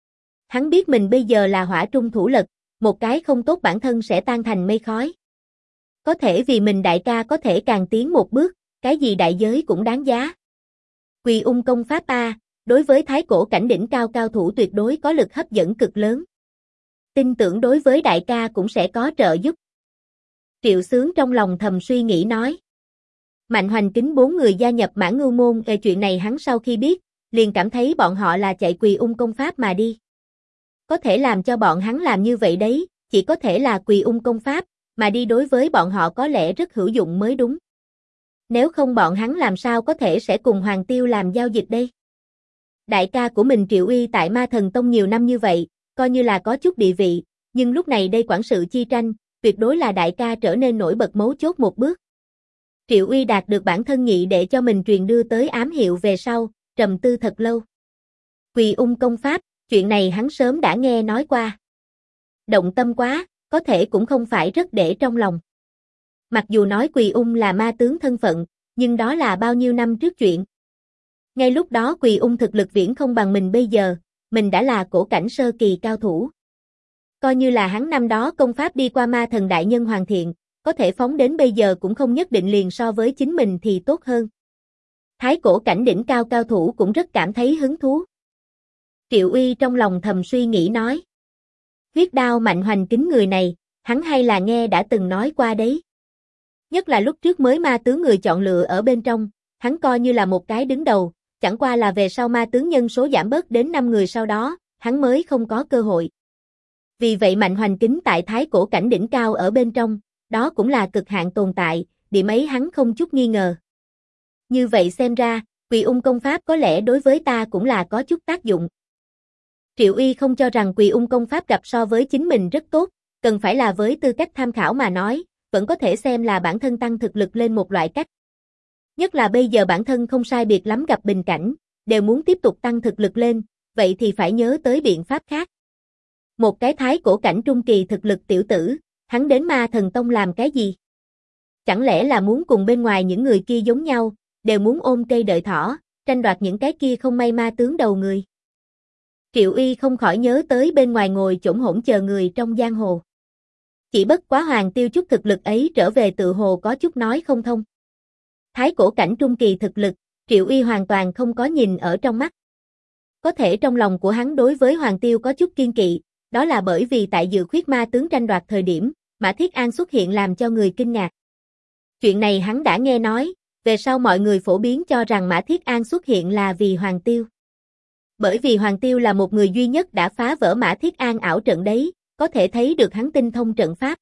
Speaker 1: Hắn biết mình bây giờ là hỏa trung thủ lật, một cái không tốt bản thân sẽ tan thành mây khói. Có thể vì mình đại ca có thể càng tiến một bước, cái gì đại giới cũng đáng giá. Quỳ Ung công pháp A, đối với thái cổ cảnh đỉnh cao cao thủ tuyệt đối có lực hấp dẫn cực lớn. Tin tưởng đối với đại ca cũng sẽ có trợ giúp. Triệu Xướng trong lòng thầm suy nghĩ nói. Mạnh Hoành Kính 4 người gia nhập Mãn Ngưu Môn về chuyện này hắn sau khi biết, liền cảm thấy bọn họ là chạy Quỳ Ung công pháp mà đi. Có thể làm cho bọn hắn làm như vậy đấy, chỉ có thể là Quỳ Ung công pháp, mà đi đối với bọn họ có lẽ rất hữu dụng mới đúng. Nếu không bọn hắn làm sao có thể sẽ cùng Hoàng Tiêu làm giao dịch đây? Đại ca của mình Triệu Uy tại Ma Thần Tông nhiều năm như vậy, coi như là có chút địa vị, nhưng lúc này đây quản sự chi tranh, tuyệt đối là đại ca trở nên nổi bật mấu chốt một bước. Triệu Uy đạt được bản thân nhị để cho mình truyền đưa tới ám hiệu về sau, trầm tư thật lâu. Quỳ Ung công pháp, chuyện này hắn sớm đã nghe nói qua. Động tâm quá, có thể cũng không phải rất để trong lòng. Mặc dù nói Quỳ Ung là ma tướng thân phận, nhưng đó là bao nhiêu năm trước chuyện. Ngay lúc đó Quỳ Ung thực lực viễn không bằng mình bây giờ, mình đã là cổ cảnh sơ kỳ cao thủ. Coi như là hắn năm đó công pháp đi qua ma thần đại nhân hoàn thiện, có thể phóng đến bây giờ cũng không nhất định liền so với chính mình thì tốt hơn. Thái cổ cảnh đỉnh cao cao thủ cũng rất cảm thấy hứng thú. Triệu Uy trong lòng thầm suy nghĩ nói. Huyết đao Mạnh Hoành Kính người này, hắn hay là nghe đã từng nói qua đấy. Nhất là lúc trước mới ma tướng người chọn lựa ở bên trong, hắn coi như là một cái đứng đầu, chẳng qua là về sau ma tướng nhân số giảm bớt đến 5 người sau đó, hắn mới không có cơ hội. Vì vậy Mạnh Hoành Kính tại thái cổ cảnh đỉnh cao ở bên trong, đó cũng là cực hạn tồn tại, điểm ấy hắn không chút nghi ngờ. Như vậy xem ra, Quỳ Ung công pháp có lẽ đối với ta cũng là có chút tác dụng. Triệu Uy không cho rằng Quỳ Ung công pháp gặp so với chính mình rất tốt, cần phải là với tư cách tham khảo mà nói, vẫn có thể xem là bản thân tăng thực lực lên một loại cách. Nhất là bây giờ bản thân không sai biệt lắm gặp bình cảnh, đều muốn tiếp tục tăng thực lực lên, vậy thì phải nhớ tới biện pháp khác. Một cái thái cổ cảnh trung kỳ thực lực tiểu tử, hắn đến Ma Thần Tông làm cái gì? Chẳng lẽ là muốn cùng bên ngoài những người kia giống nhau, đều muốn ôm cây đợi thỏ, tranh đoạt những cái kia không may ma tướng đầu người? Triệu Uy không khỏi nhớ tới bên ngoài ngồi chỗn hỗn chờ người trong giang hồ. Chỉ bất quá Hoàng Tiêu chút thực lực ấy trở về tự hồ có chút nói không thông. Thái cổ cảnh trung kỳ thực lực, Triệu Uy hoàn toàn không có nhìn ở trong mắt. Có thể trong lòng của hắn đối với Hoàng Tiêu có chút kiên kỵ, đó là bởi vì tại Dự Khuyết ma tướng tranh đoạt thời điểm, Mã Thiết An xuất hiện làm cho người kinh ngạc. Chuyện này hắn đã nghe nói, về sau mọi người phổ biến cho rằng Mã Thiết An xuất hiện là vì Hoàng Tiêu. Bởi vì Hoàng Tiêu là một người duy nhất đã phá vỡ Mã Thiết An ảo trận đấy, có thể thấy được hắn tinh thông trận pháp.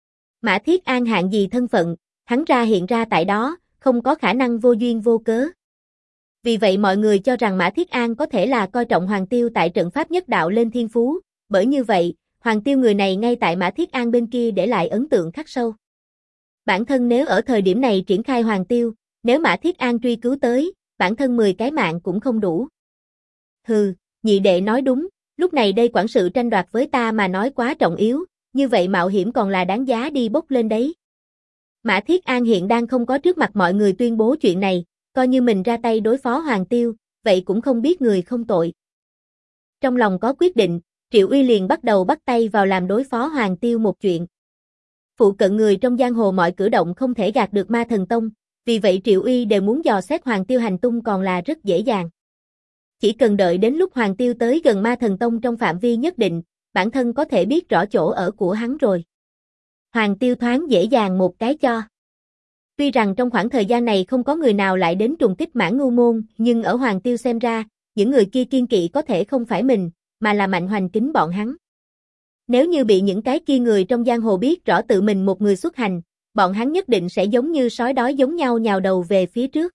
Speaker 1: Mã Thiết An hạng gì thân phận, hắn hiện ra tại đó, không có khả năng vô duyên vô cớ. Vì vậy mọi người cho rằng Mã Thiết An có thể là coi trọng Hoàng Tiêu tại trận pháp nhất đạo lên thiên phú, bởi như vậy, Hoàng Tiêu người này ngay tại Mã Thiết An bên kia để lại ấn tượng khắc sâu. Bản thân nếu ở thời điểm này triển khai Hoàng Tiêu, nếu Mã Thiết An truy cứu tới, bản thân 10 cái mạng cũng không đủ. Hừ, nhị đệ nói đúng, lúc này đây quản sự tranh đoạt với ta mà nói quá trọng yếu, như vậy mạo hiểm còn là đáng giá đi bốc lên đấy. Mã Thiết An hiện đang không có trước mặt mọi người tuyên bố chuyện này, coi như mình ra tay đối phó Hoàng Tiêu, vậy cũng không biết người không tội. Trong lòng có quyết định, Triệu Uy liền bắt đầu bắt tay vào làm đối phó Hoàng Tiêu một chuyện. Phụ cận người trong giang hồ mọi cử động không thể gạt được Ma Thần Tông, vì vậy Triệu Uy đều muốn dò xét Hoàng Tiêu hành tung còn là rất dễ dàng. Chỉ cần đợi đến lúc Hoàng Tiêu tới gần Ma Thần Tông trong phạm vi nhất định, bản thân có thể biết rõ chỗ ở của hắn rồi. Hoàng Tiêu thoáng dễ dàng một cái cho. Tuy rằng trong khoảng thời gian này không có người nào lại đến trùng kích Mãn Ngưu Môn, nhưng ở Hoàng Tiêu xem ra, những người kia kiên kỵ có thể không phải mình, mà là Mạnh Hoành kính bọn hắn. Nếu như bị những cái kia người trong giang hồ biết rõ tự mình một người xuất hành, bọn hắn nhất định sẽ giống như sói đói giống nhau nhào đầu về phía trước.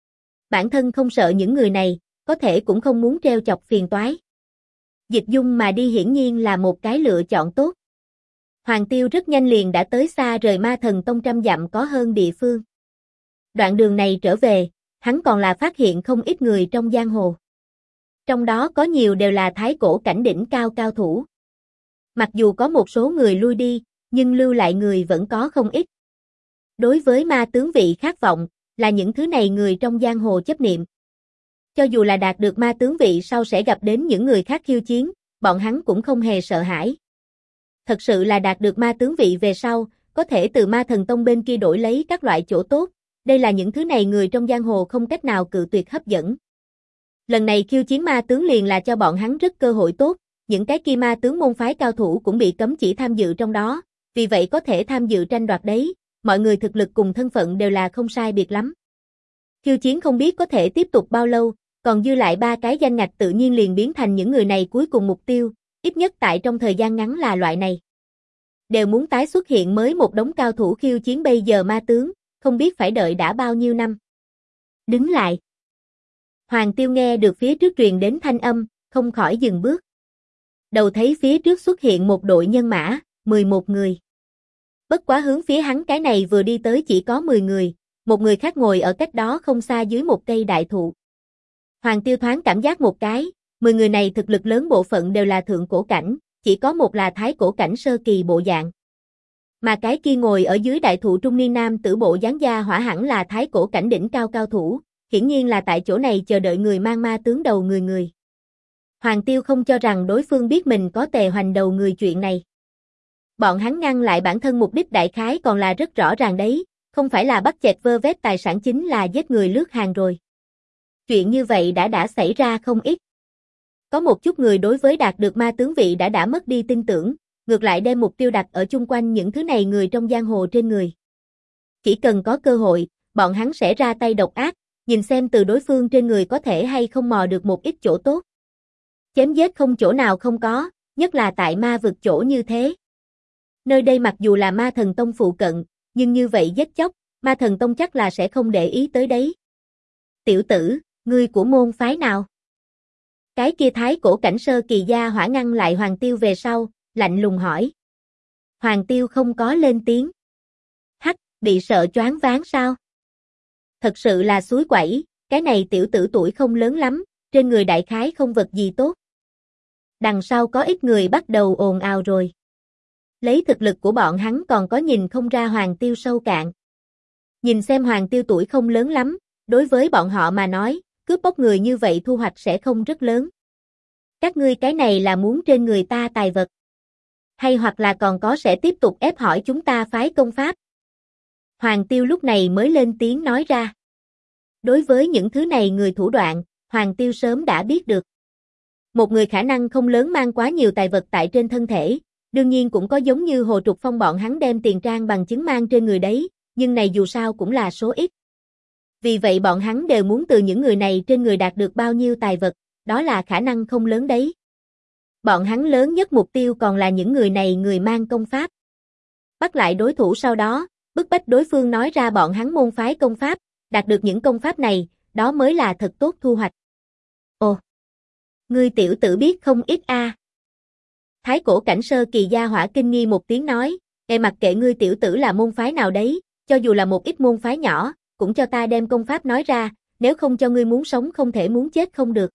Speaker 1: Bản thân không sợ những người này, có thể cũng không muốn treo chọc phiền toái. Dịch dung mà đi hiển nhiên là một cái lựa chọn tốt. Hoàng Tiêu rất nhanh liền đã tới xa rời Ma Thần Tông trăm dặm có hơn địa phương. Đoạn đường này trở về, hắn còn là phát hiện không ít người trong giang hồ. Trong đó có nhiều đều là thái cổ cảnh đỉnh cao cao thủ. Mặc dù có một số người lui đi, nhưng lưu lại người vẫn có không ít. Đối với ma tướng vị khát vọng, là những thứ này người trong giang hồ chấp niệm. Cho dù là đạt được ma tướng vị sau sẽ gặp đến những người khác khiêu chiến, bọn hắn cũng không hề sợ hãi. Thật sự là đạt được ma tướng vị về sau, có thể từ Ma Thần Tông bên kia đổi lấy các loại chỗ tốt, đây là những thứ này người trong giang hồ không cách nào cự tuyệt hấp dẫn. Lần này khiêu chiến ma tướng liền là cho bọn hắn rất cơ hội tốt, những cái kia ma tướng môn phái cao thủ cũng bị cấm chỉ tham dự trong đó, vì vậy có thể tham dự tranh đoạt đấy, mọi người thực lực cùng thân phận đều là không sai biệt lắm. Khiêu chiến không biết có thể tiếp tục bao lâu, còn dư lại 3 cái danh ngạch tự nhiên liền biến thành những người này cuối cùng mục tiêu, ít nhất tại trong thời gian ngắn là loại này. Đều muốn tái xuất hiện mới một đống cao thủ khiêu chiến bây giờ ma tướng, không biết phải đợi đã bao nhiêu năm. Đứng lại. Hoàng Tiêu nghe được phía trước truyền đến thanh âm, không khỏi dừng bước. Đầu thấy phía trước xuất hiện một đội nhân mã, 11 người. Bất quá hướng phía hắn cái này vừa đi tới chỉ có 10 người, một người khác ngồi ở cách đó không xa dưới một cây đại thụ. Hoàng Tiêu thoáng cảm giác một cái, 10 người này thực lực lớn bộ phận đều là thượng cổ cảnh, chỉ có một là thái cổ cảnh sơ kỳ bộ dạng. Mà cái kia ngồi ở dưới đại thụ trung niên nam tử bộ dáng da hỏa hẳn là thái cổ cảnh đỉnh cao cao thủ, hiển nhiên là tại chỗ này chờ đợi người mang ma tướng đầu người. Hoàng Tiêu không cho rằng đối phương biết mình có Tề Hoành đầu người chuyện này. Bọn hắn ngăn lại bản thân mục đích đại khái còn là rất rõ ràng đấy, không phải là bắt chẹt vơ vét tài sản chính là giết người lướt hàng rồi. Chuyện như vậy đã xảy ra không ít. Có một chút người đối với đạt được ma tướng vị đã mất đi tin tưởng, ngược lại đem mục tiêu đặt ở chung quanh những thứ này người trong giang hồ trên người. Chỉ cần có cơ hội, bọn hắn sẽ ra tay độc ác, nhìn xem từ đối phương trên người có thể hay không mò được một ít chỗ tốt. Chém giết không chỗ nào không có, nhất là tại ma vực chỗ như thế. Nơi đây mặc dù là Ma Thần Tông phụ cận, nhưng như vậy giết chóc, Ma Thần Tông chắc là sẽ không để ý tới đấy. Tiểu tử, ngươi của môn phái nào? Cái kia thái cổ cảnh sơ kỳ gia hỏa ngăn lại Hoàng Tiêu về sau, lạnh lùng hỏi. Hoàng Tiêu không có lên tiếng. Bị sợ choáng váng sao? Thật sự là suối quẩy, cái này tiểu tử tuổi không lớn lắm, trên người đại khái không vật gì tốt. Đằng sau có ít người bắt đầu ồn ào rồi. Lấy thực lực của bọn hắn còn có nhìn không ra Hoàng Tiêu sâu cạn. Nhìn xem Hoàng Tiêu tuổi không lớn lắm, đối với bọn họ mà nói, cướp bóc người như vậy thu hoạch sẽ không rất lớn. Các ngươi cái này là muốn trên người ta tài vật. Hay hoặc là còn có sẽ tiếp tục ép hỏi chúng ta phái công pháp. Hoàng Tiêu lúc này mới lên tiếng nói ra. Đối với những thứ này người thủ đoạn, Hoàng Tiêu sớm đã biết được. Một người khả năng không lớn mang quá nhiều tài vật tại trên thân thể, đương nhiên cũng có giống như Hồ Trục Phong bọn hắn đem tiền trang bằng chứng mang trên người đấy, nhưng này dù sao cũng là số ít. Vì vậy bọn hắn đều muốn từ những người này trên người đạt được bao nhiêu tài vật, đó là khả năng không lớn đấy. Bọn hắn lớn nhất mục tiêu còn là những người này người mang công pháp. Bắt lại đối thủ sau đó, bức bách đối phương nói ra bọn hắn môn phái công pháp, đạt được những công pháp này, đó mới là thật tốt thu hoạch. Ồ! Ngươi tiểu tử biết không ít a. Thái cổ cảnh sơ kỳ gia hỏa kinh nghi một tiếng nói, mặc kệ ngươi tiểu tử là môn phái nào đấy, cho dù là một ít môn phái nhỏ, cũng cho ta đem công pháp nói ra, nếu không cho ngươi muốn sống không thể muốn chết không được.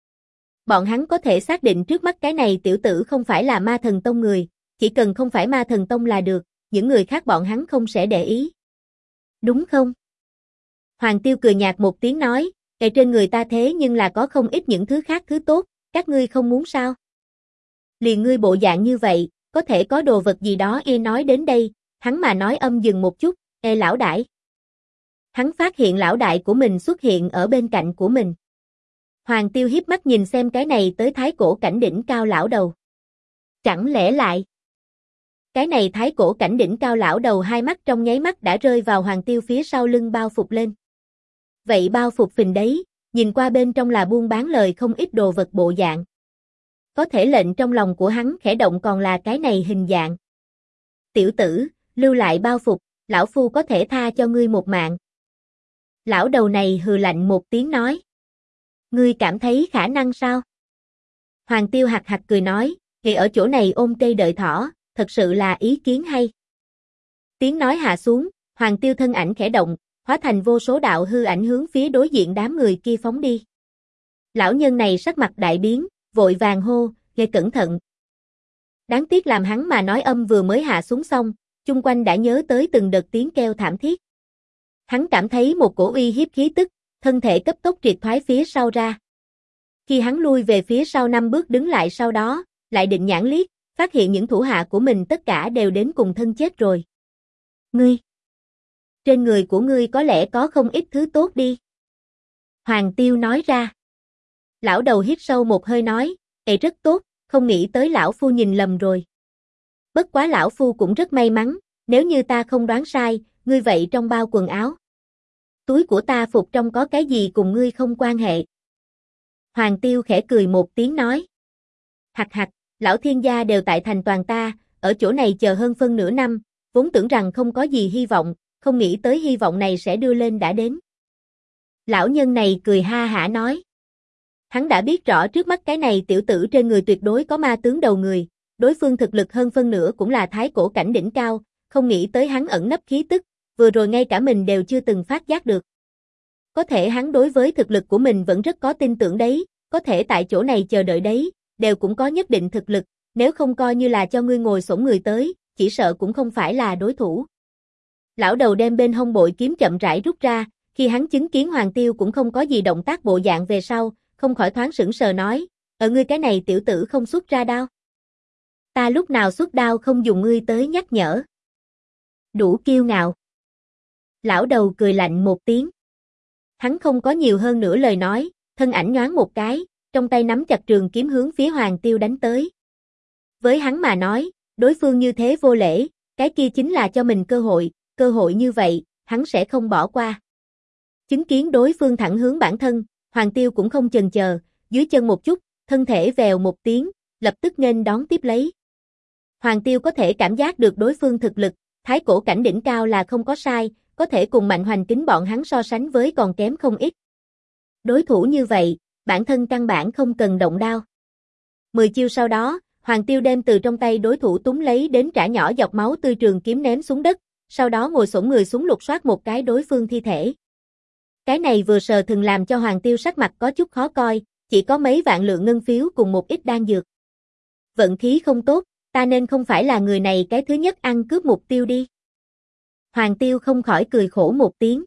Speaker 1: Bọn hắn có thể xác định trước mắt cái này tiểu tử không phải là Ma Thần Tông người, chỉ cần không phải Ma Thần Tông là được, những người khác bọn hắn không sẽ để ý. Đúng không? Hoàng Tiêu cười nhạt một tiếng nói, trên người ta thế nhưng là có không ít những thứ khác thứ tốt, các ngươi không muốn sao? Liền ngươi bộ dạng như vậy, có thể có đồ vật gì đó nói đến đây, hắn mà nói âm dừng một chút, lão đại. Hắn phát hiện lão đại của mình xuất hiện ở bên cạnh của mình. Hoàng Tiêu hiếp mắt nhìn xem cái này tới thái cổ cảnh đỉnh cao lão đầu. Chẳng lẽ lại? Cái này thái cổ cảnh đỉnh cao lão đầu hai mắt trong nháy mắt đã rơi vào Hoàng Tiêu phía sau lưng bao phục lên. Vậy bao phục phình đấy, nhìn qua bên trong là buôn bán lời không ít đồ vật bộ dạng. Có thể lệnh trong lòng của hắn khẽ động còn là cái này hình dạng. Tiểu tử, lưu lại bao phục, lão phu có thể tha cho ngươi một mạng. Lão đầu này hừ lạnh một tiếng nói. Ngươi cảm thấy khả năng sao? Hoàng Tiêu hạc hạc cười nói, thì ở chỗ này ôm cây đợi thỏ, thật sự là ý kiến hay. Tiếng nói hạ xuống, Hoàng Tiêu thân ảnh khẽ động, hóa thành vô số đạo hư ảnh hướng phía đối diện đám người kia phóng đi. Lão nhân này sắc mặt đại biến, vội vàng hô, nghe cẩn thận. Đáng tiếc làm hắn mà nói âm vừa mới hạ xuống xong, chung quanh đã nhớ tới từng đợt tiếng kêu thảm thiết. Hắn cảm thấy một cổ uy hiếp khí tức, thân thể cấp tốc triệt thoái phía sau ra. Khi hắn lui về phía sau 5 bước đứng lại sau đó, lại định nhãn liếc, phát hiện những thủ hạ của mình tất cả đều đến cùng thân chết rồi. Ngươi! Trên người của ngươi có lẽ có không ít thứ tốt đi. Hoàng Tiêu nói ra. Lão đầu hít sâu một hơi nói, rất tốt, không nghĩ tới lão phu nhìn lầm rồi. Bất quá lão phu cũng rất may mắn, nếu như ta không đoán sai, ngươi vậy trong bao quần áo. Túi của ta phục trong có cái gì cùng ngươi không quan hệ. Hoàng Tiêu khẽ cười một tiếng nói. Hạc hạc, lão thiên gia đều tại thành toàn ta, ở chỗ này chờ hơn phân nửa năm, vốn tưởng rằng không có gì hy vọng, không nghĩ tới hy vọng này sẽ đưa lên đã đến. Lão nhân này cười ha hả nói. Hắn đã biết rõ trước mắt cái này tiểu tử trên người tuyệt đối có ma tướng đầu người, đối phương thực lực hơn phân nửa cũng là thái cổ cảnh đỉnh cao, không nghĩ tới hắn ẩn nấp khí tức, vừa rồi ngay cả mình đều chưa từng phát giác được. Có thể hắn đối với thực lực của mình vẫn rất có tin tưởng đấy, có thể tại chỗ này chờ đợi đấy, đều cũng có nhất định thực lực, nếu không coi như là cho ngươi ngồi xổm người tới, chỉ sợ cũng không phải là đối thủ. Lão đầu đem bên hông bội kiếm chậm rãi rút ra, khi hắn chứng kiến Hoàng Tiêu cũng không có gì động tác bộ dạng về sau, không khỏi thoáng sững sờ nói, ngươi cái này tiểu tử không xuất ra đao. Ta lúc nào xuất đao không dùng ngươi tới nhắc nhở. Đủ kiêu ngạo. Lão đầu cười lạnh một tiếng. Hắn không có nhiều hơn nữa lời nói, thân ảnh nhoáng một cái, trong tay nắm chặt trường kiếm hướng phía Hoàng Tiêu đánh tới. Với hắn mà nói, đối phương như thế vô lễ, cái kia chính là cho mình cơ hội như vậy, hắn sẽ không bỏ qua. Chứng kiến đối phương thẳng hướng bản thân, Hoàng Tiêu cũng không chần chờ, dưới chân một chút, thân thể vèo một tiếng, lập tức nghênh đón tiếp lấy. Hoàng Tiêu có thể cảm giác được đối phương thực lực, thái cổ cảnh đỉnh cao là không có sai, có thể cùng Mạnh Hoành Kính bọn hắn so sánh với còn kém không ít. Đối thủ như vậy, bản thân căn bản không cần động đao. 10 chiêu sau đó, Hoàng Tiêu đem từ trong tay đối thủ túng lấy đến trả nhỏ dọc máu tươi trường kiếm ném xuống đất, sau đó ngồi xổm người xuống lục soát một cái đối phương thi thể. Cái này vừa sờ thường làm cho Hoàng Tiêu sắc mặt có chút khó coi, chỉ có mấy vạn lượng ngân phiếu cùng một ít đan dược. Vận khí không tốt, ta nên không phải là người này cái thứ nhất ăn cướp mục tiêu đi. Hoàng Tiêu không khỏi cười khổ một tiếng.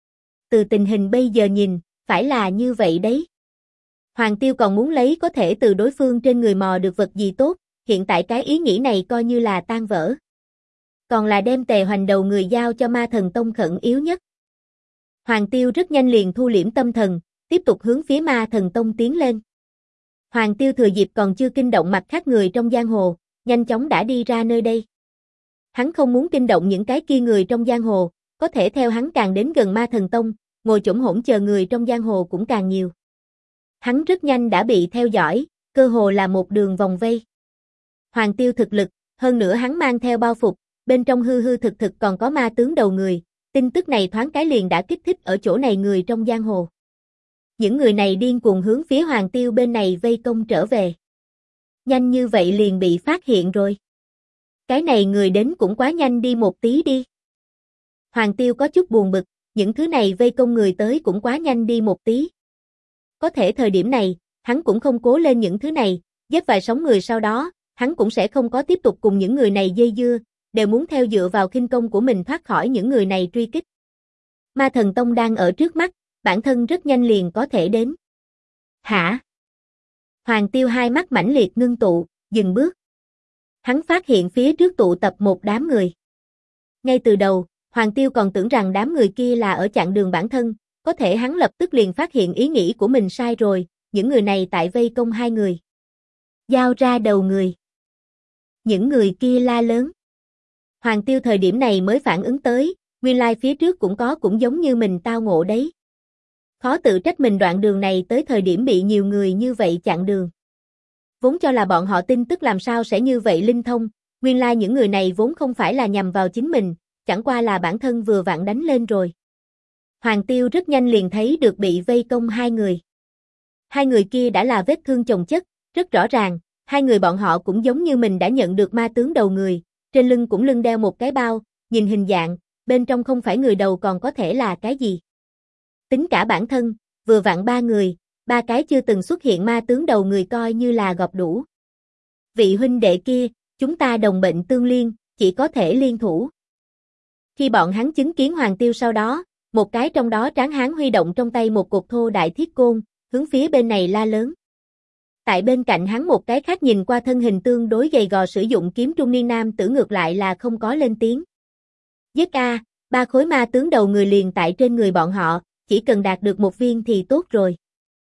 Speaker 1: Từ tình hình bây giờ nhìn, phải là như vậy đấy. Hoàng Tiêu còn muốn lấy có thể từ đối phương trên người mò được vật gì tốt, hiện tại cái ý nghĩ này coi như là tan vỡ. Còn là đem Tề Hoành đầu người giao cho Ma Thần Tông khẩn yếu nhất. Hoàng Tiêu rất nhanh liền thu liễm tâm thần, tiếp tục hướng phía Ma Thần Tông tiến lên. Hoàng Tiêu thừa dịp còn chưa kinh động mặt khác người trong giang hồ, nhanh chóng đã đi ra nơi đây. Hắn không muốn kinh động những cái kia người trong giang hồ, có thể theo hắn càng đến gần Ma Thần Tông, ngồi chỗng hổn chờ người trong giang hồ cũng càng nhiều. Hắn rất nhanh đã bị theo dõi, cơ hồ là một đường vòng vây. Hoàng Tiêu thực lực, hơn nữa hắn mang theo bao phục, bên trong hư hư thực thực còn có ma tướng đầu người, tin tức này thoáng cái liền đã kích thích ở chỗ này người trong giang hồ. Những người này điên cuồng hướng phía Hoàng Tiêu bên này vây công trở về. Nhanh như vậy liền bị phát hiện rồi. Cái này người đến cũng quá nhanh đi một tí đi. Hoàng Tiêu có chút buồn bực, những thứ này vây công người tới cũng quá nhanh đi một tí. Có thể thời điểm này, hắn cũng không cố lên những thứ này, giết vài sống người sau đó, hắn cũng sẽ không có tiếp tục cùng những người này dây dưa, đều muốn theo dựa vào khinh công của mình thoát khỏi những người này truy kích. Ma Thần Tông đang ở trước mắt, bản thân rất nhanh liền có thể đến. Hả? Hoàng Tiêu hai mắt mãnh liệt ngưng tụ, dừng bước. Hắn phát hiện phía trước tụ tập một đám người. Ngay từ đầu, Hoàng Tiêu còn tưởng rằng đám người kia là ở chặn đường bản thân, có thể hắn lập tức liền phát hiện ý nghĩ của mình sai rồi, những người này tại vây công hai người. Giao ra đầu người. Những người kia la lớn. Hoàng Tiêu thời điểm này mới phản ứng tới, nguyên lai phía trước cũng giống như mình tao ngộ đấy. Khó tự trách mình đoạn đường này tới thời điểm bị nhiều người như vậy chặn đường. Vốn cho là bọn họ tin tức làm sao sẽ như vậy linh thông, nguyên lai những người này vốn không phải là nhằm vào chính mình, chẳng qua là bản thân vừa vặn đánh lên rồi. Hoàng Tiêu rất nhanh liền thấy được bị vây công hai người. Hai người kia đã là vết thương chồng chất, rất rõ ràng, hai người bọn họ cũng giống như mình đã nhận được ma tướng đầu người, trên lưng cũng lưng đeo một cái bao, nhìn hình dạng, bên trong không phải người đầu còn có thể là cái gì. Tính cả bản thân, vừa vặn ba người, ba cái chưa từng xuất hiện ma tướng đầu người coi như là gọp đủ. Vị huynh đệ kia, chúng ta đồng bệnh tương liên, chỉ có thể liên thủ. Khi bọn hắn chứng kiến Hoàng Tiêu sau đó, một cái trong đó tráng hán huy động trong tay một cột thô đại thiết côn, hướng phía bên này la lớn. Tại bên cạnh hắn một cái khác nhìn qua thân hình tương đối gầy gò sử dụng kiếm trung niên nam tử ngược lại là không có lên tiếng. Giết a, ba khối ma tướng đầu người liền tại trên người bọn họ, chỉ cần đạt được một viên thì tốt rồi.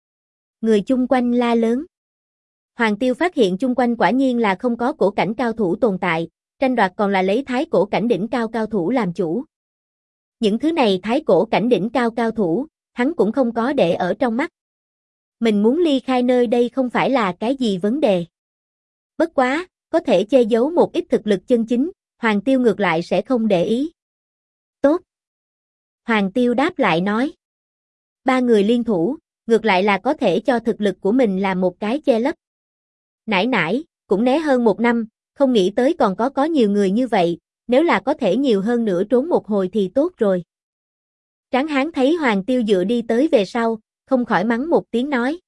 Speaker 1: Người chung quanh la lớn. Hoàng Tiêu phát hiện chung quanh quả nhiên là không có cổ cảnh cao thủ tồn tại, tranh đoạt còn là lấy thái cổ cảnh đỉnh cao cao thủ làm chủ. Những thứ này thái cổ cảnh đỉnh cao cao thủ, hắn cũng không có để ở trong mắt. Mình muốn ly khai nơi đây không phải là cái gì vấn đề. Bất quá, có thể che giấu một ít thực lực chân chính, Hoàng Tiêu ngược lại sẽ không để ý. Tốt. Hoàng Tiêu đáp lại nói. Ba người liên thủ, ngược lại là có thể cho thực lực của mình là một cái che lấp. Nãy nãy, cũng né hơn một năm, không nghĩ tới còn có nhiều người như vậy, nếu là có thể nhiều hơn nữa trốn một hồi thì tốt rồi. Tráng hán thấy Hoàng Tiêu dựa đi tới về sau, không khỏi mắng một tiếng nói.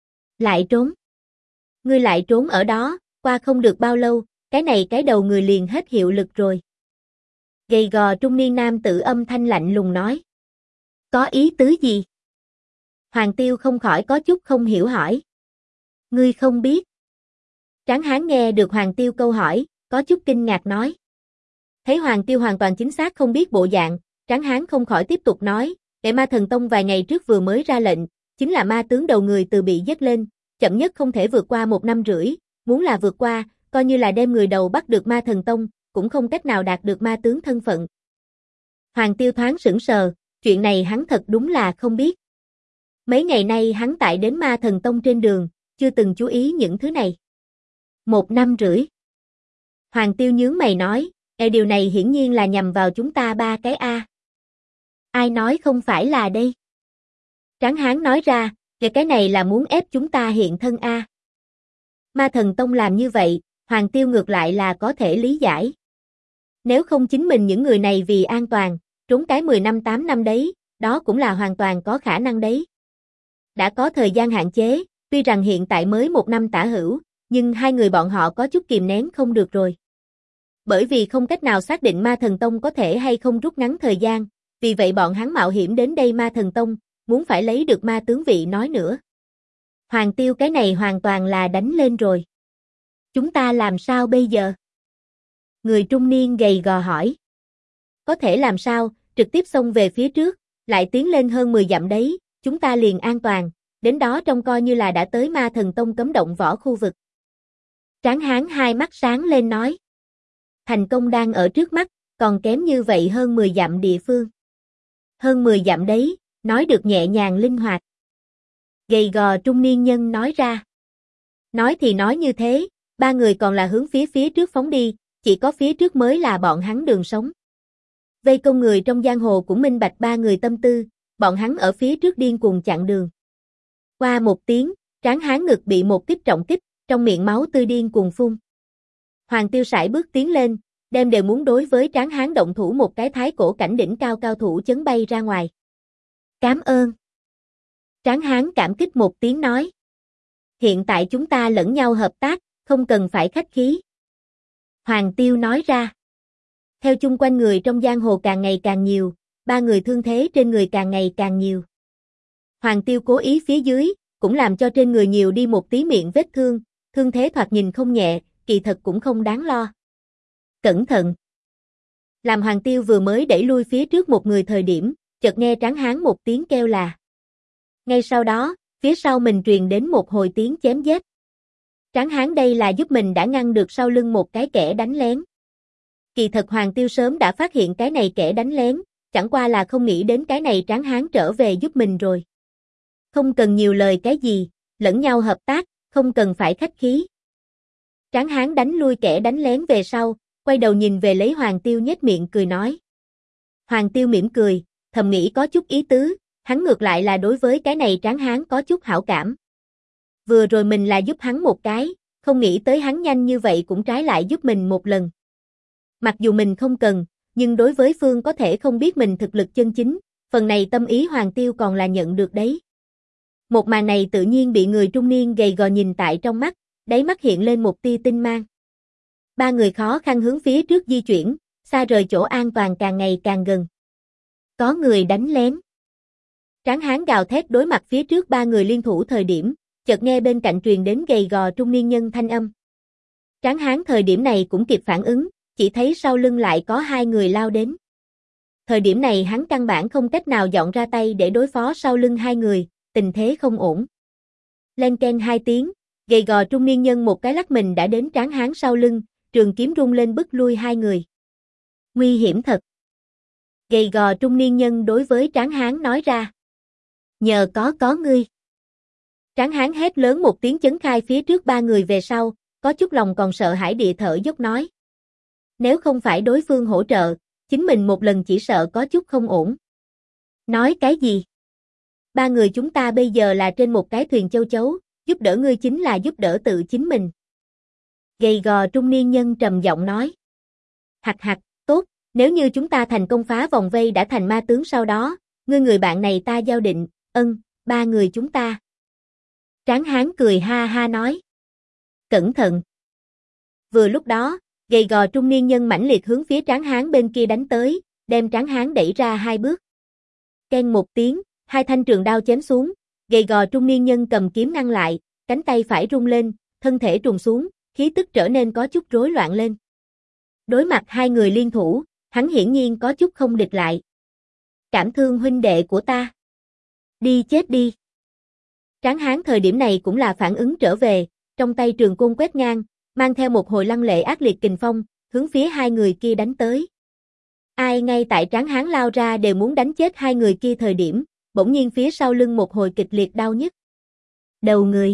Speaker 1: Lại trốn. Ngươi lại trốn ở đó, qua không được bao lâu, cái đầu người liền hết hiệu lực rồi. Gầy gò trung niên nam tử âm thanh lạnh lùng nói. Có ý tứ gì? Hoàng Tiêu không khỏi có chút không hiểu hỏi. Ngươi không biết. Tráng hán nghe được Hoàng Tiêu câu hỏi, có chút kinh ngạc nói. Thấy Hoàng Tiêu hoàn toàn chính xác không biết bộ dạng, Tráng hán không khỏi tiếp tục nói, để Ma Thần Tông vài ngày trước vừa mới ra lệnh, chính là ma tướng đầu người từ bị giết lên, chậm nhất không thể vượt qua 1 năm rưỡi, muốn là vượt qua, coi như là đem người đầu bắt được Ma Thần Tông, cũng không cách nào đạt được ma tướng thân phận. Hoàng Tiêu thoáng sững sờ, chuyện này hắn thật đúng là không biết. Mấy ngày nay hắn tại đến Ma Thần Tông trên đường, chưa từng chú ý những thứ này. 1 năm rưỡi. Hoàng Tiêu nhướng mày nói, điều này hiển nhiên là nhằm vào chúng ta ba cái A. Ai nói không phải là đây? Tráng hán nói ra, cái này là muốn ép chúng ta hiện thân A. Ma Thần Tông làm như vậy, Hoàng Tiêu ngược lại là có thể lý giải. Nếu không chính mình những người này vì an toàn, trốn cái 10 năm 8 năm đấy, đó cũng là hoàn toàn có khả năng đấy. Đã có thời gian hạn chế, tuy rằng hiện tại mới 1 năm tả hữu, nhưng hai người bọn họ có chút kìm nén không được rồi. Bởi vì không cách nào xác định Ma Thần Tông có thể hay không rút ngắn thời gian, vì vậy bọn hắn mạo hiểm đến đây Ma Thần Tông, muốn phải lấy được ma tướng vị nói nữa. Hoàng Tiêu cái này hoàn toàn là đánh lên rồi. Chúng ta làm sao bây giờ? Người trung niên gầy gò hỏi. Có thể làm sao, trực tiếp xông về phía trước, lại tiến lên hơn 10 dặm đấy, chúng ta liền an toàn, đến đó trông coi như là đã tới Ma Thần Tông cấm động võ khu vực. Tráng hán hai mắt sáng lên nói. Thành công đang ở trước mắt, còn kém như vậy hơn 10 dặm địa phương. Hơn 10 dặm đấy, nói được nhẹ nhàng linh hoạt. Gầy gò trung niên nhân nói ra. Nói thì nói như thế, ba người còn là hướng phía trước phóng đi, chỉ có phía trước mới là bọn hắn đường sống. Vây công người trong giang hồ cũng minh bạch ba người tâm tư, bọn hắn ở phía trước điên cuồng chặn đường. Qua một tiếng, Tráng hán ngực bị một kích trọng kích, trong miệng máu tươi điên cuồng phun. Hoàng Tiêu sải bước tiến lên, đem đều muốn đối với Tráng hán động thủ một cái thái cổ cảnh đỉnh cao cao thủ chấn bay ra ngoài. Cảm ơn. Tráng hán cảm kích một tiếng nói. Hiện tại chúng ta lẫn nhau hợp tác, không cần phải khách khí. Hoàng Tiêu nói ra. Theo chung quanh người trong giang hồ càng ngày càng nhiều, ba người thương thế trên người càng ngày càng nhiều. Hoàng Tiêu cố ý phía dưới, cũng làm cho trên người nhiều đi một tí miệng vết thương, thương thế thoạt nhìn không nhẹ, kỳ thật cũng không đáng lo. Cẩn thận. Làm Hoàng Tiêu vừa mới đẩy lui phía trước một người thời điểm, chợt nghe Tráng hán một tiếng kêu là. Ngay sau đó, phía sau mình truyền đến một hồi tiếng chém giết. Tráng hán đây là giúp mình đã ngăn được sau lưng một cái kẻ đánh lén. Kỳ thật Hoàng Tiêu sớm đã phát hiện cái này kẻ đánh lén, chẳng qua là không nghĩ đến cái này Tráng hán trở về giúp mình rồi. Không cần nhiều lời cái gì, lẫn nhau hợp tác, không cần phải khách khí. Tráng hán đánh lui kẻ đánh lén về sau, quay đầu nhìn về lấy Hoàng Tiêu nhếch miệng cười nói. Hoàng Tiêu mỉm cười, thầm nghĩ có chút ý tứ, hắn ngược lại là đối với cái này Tráng hán có chút hảo cảm. Vừa rồi mình là giúp hắn một cái, không nghĩ tới hắn nhanh như vậy cũng trái lại giúp mình một lần. Mặc dù mình không cần, nhưng đối với phương có thể không biết mình thực lực chân chính, phần này tâm ý Hoàng Tiêu còn là nhận được đấy. Một màn này tự nhiên bị người trung niên gầy gò nhìn tại trong mắt, đáy mắt hiện lên một tia tinh mang. Ba người khó khăn hướng phía trước di chuyển, xa rời chỗ an toàn càng ngày càng gần. Có người đánh lén. Tráng hán gào thét đối mặt phía trước ba người liên thủ thời điểm, chợt nghe bên cạnh truyền đến gầy gò trung niên nhân thanh âm. Tráng hán thời điểm này cũng kịp phản ứng, chỉ thấy sau lưng lại có hai người lao đến. Thời điểm này hắn căn bản không cách nào dọn ra tay để đối phó sau lưng hai người, tình thế không ổn. Len keng hai tiếng, gầy gò trung niên nhân một cái lắc mình đã đến Tráng hán sau lưng, trường kiếm rung lên bức lui hai người. Nguy hiểm thật. Gầy gò trung niên nhân đối với Tráng hán nói ra. Nhờ có ngươi. Tráng hán hét lớn một tiếng chấn khai phía trước ba người về sau, có chút lòng còn sợ hãi địa thở dốc nói. Nếu không phải đối phương hỗ trợ, chính mình một lần chỉ sợ có chút không ổn. Nói cái gì? Ba người chúng ta bây giờ là trên một cái thuyền châu chấu, giúp đỡ ngươi chính là giúp đỡ tự chính mình. Gầy gò trung niên nhân trầm giọng nói. Hặc, tốt, nếu như chúng ta thành công phá vòng vây đã thành ma tướng sau đó, ngươi người bạn này ta giao định, ba người chúng ta. Tráng hán cười ha ha nói. Cẩn thận. Vừa lúc đó, gầy gò trung niên nhân mãnh liệt hướng phía Tráng hán bên kia đánh tới, đem Tráng hán đẩy ra hai bước. Keng một tiếng, hai thanh trường đao chém xuống, gầy gò trung niên nhân cầm kiếm ngăn lại, cánh tay phải rung lên, thân thể trùng xuống, khí tức trở nên có chút rối loạn lên. Đối mặt hai người liên thủ, hắn hiển nhiên có chút không địch lại. Cảm thương huynh đệ của ta. Đi chết đi. Tráng hán thời điểm này cũng là phản ứng trở về, trong tay trường côn quét ngang, mang theo một hồi lăng lệ ác liệt kình phong, hướng phía hai người kia đánh tới. Ai ngay tại Tráng hán lao ra đều muốn đánh chết hai người kia thời điểm, bỗng nhiên phía sau lưng một hồi kịch liệt đau nhức. Đầu người.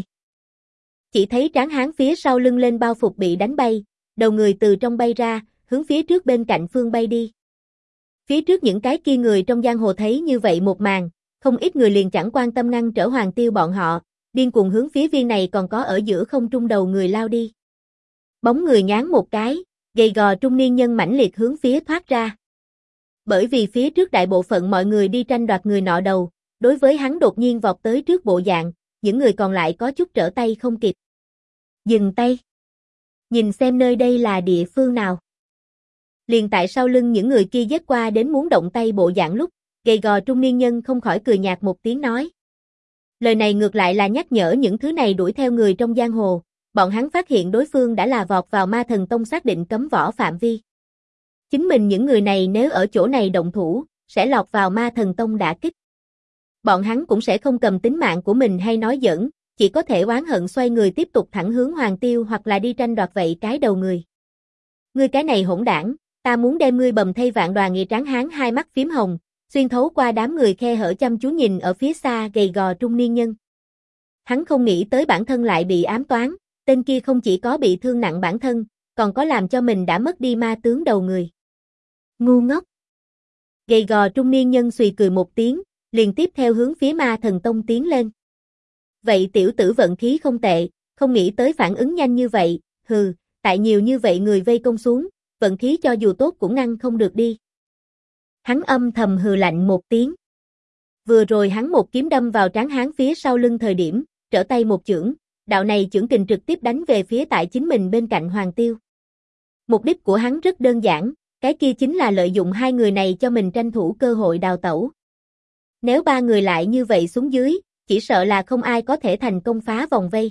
Speaker 1: Chỉ thấy Tráng hán phía sau lưng lên bao phục bị đánh bay, đầu người từ trong bay ra, hướng phía trước bên cạnh phương bay đi. Phía trước những cái kia người trong giang hồ thấy như vậy một màn, không ít người liền chẳng quan tâm ngăn trở Hoàng Tiêu bọn họ, điên cuồng hướng phía viên này còn có ở giữa không trung đầu người lao đi. Bóng người nhoáng một cái, Gầy gò trung niên nhân mãnh liệt hướng phía thoát ra. Bởi vì phía trước đại bộ phận mọi người đi tranh đoạt người nọ đầu, đối với hắn đột nhiên vọt tới trước bộ dạng, những người còn lại có chút trở tay không kịp. Dừng tay. Nhìn xem nơi đây là địa phương nào. Liền tại sau lưng những người kia giết qua đến muốn động tay bộ dạng lúc, gầy gò trung niên nhân không khỏi cười nhạt một tiếng nói. Lời này ngược lại là nhắc nhở những thứ này đuổi theo người trong giang hồ, bọn hắn phát hiện đối phương đã là vọt vào Ma Thần Tông xác định cấm võ phạm vi. Chính mình những người này nếu ở chỗ này động thủ, sẽ lọt vào Ma Thần Tông đả kích. Bọn hắn cũng sẽ không cầm tính mạng của mình hay nói giỡn, chỉ có thể oán hận xoay người tiếp tục thẳng hướng Hoàng Tiêu hoặc là đi tranh đoạt vậy cái đầu người. Ngươi cái này hỗn đảng, ta muốn đem ngươi bầm thây vạn đoàn. Nghĩa Tráng Hán hai mắt phím hồng, xuyên thấu qua đám người khe hở chăm chú nhìn ở phía xa gầy gò trung niên nhân. Hắn không nghĩ tới bản thân lại bị ám toán, tên kia không chỉ có bị thương nặng bản thân, còn có làm cho mình đã mất đi ma tướng đầu người. Ngu ngốc. Gầy gò trung niên nhân xùy cười một tiếng, liền tiếp theo hướng phía Ma Thần Tông tiến lên. Vậy tiểu tử vận khí không tệ, không nghĩ tới phản ứng nhanh như vậy, hừ, tại nhiều như vậy người vây công xuống, vận khí cho dù tốt cũng ngăn không được đi. Hắn âm thầm hừ lạnh một tiếng. Vừa rồi hắn một kiếm đâm vào Tráng Hán phía sau lưng thời điểm, trở tay một chưởng, đạo này chưởng kình trực tiếp đánh về phía tại chính mình bên cạnh Hoàng Tiêu. Mục đích của hắn rất đơn giản, cái kia chính là lợi dụng hai người này cho mình tranh thủ cơ hội đào tẩu. Nếu ba người lại như vậy xuống dưới, chỉ sợ là không ai có thể thành công phá vòng vây.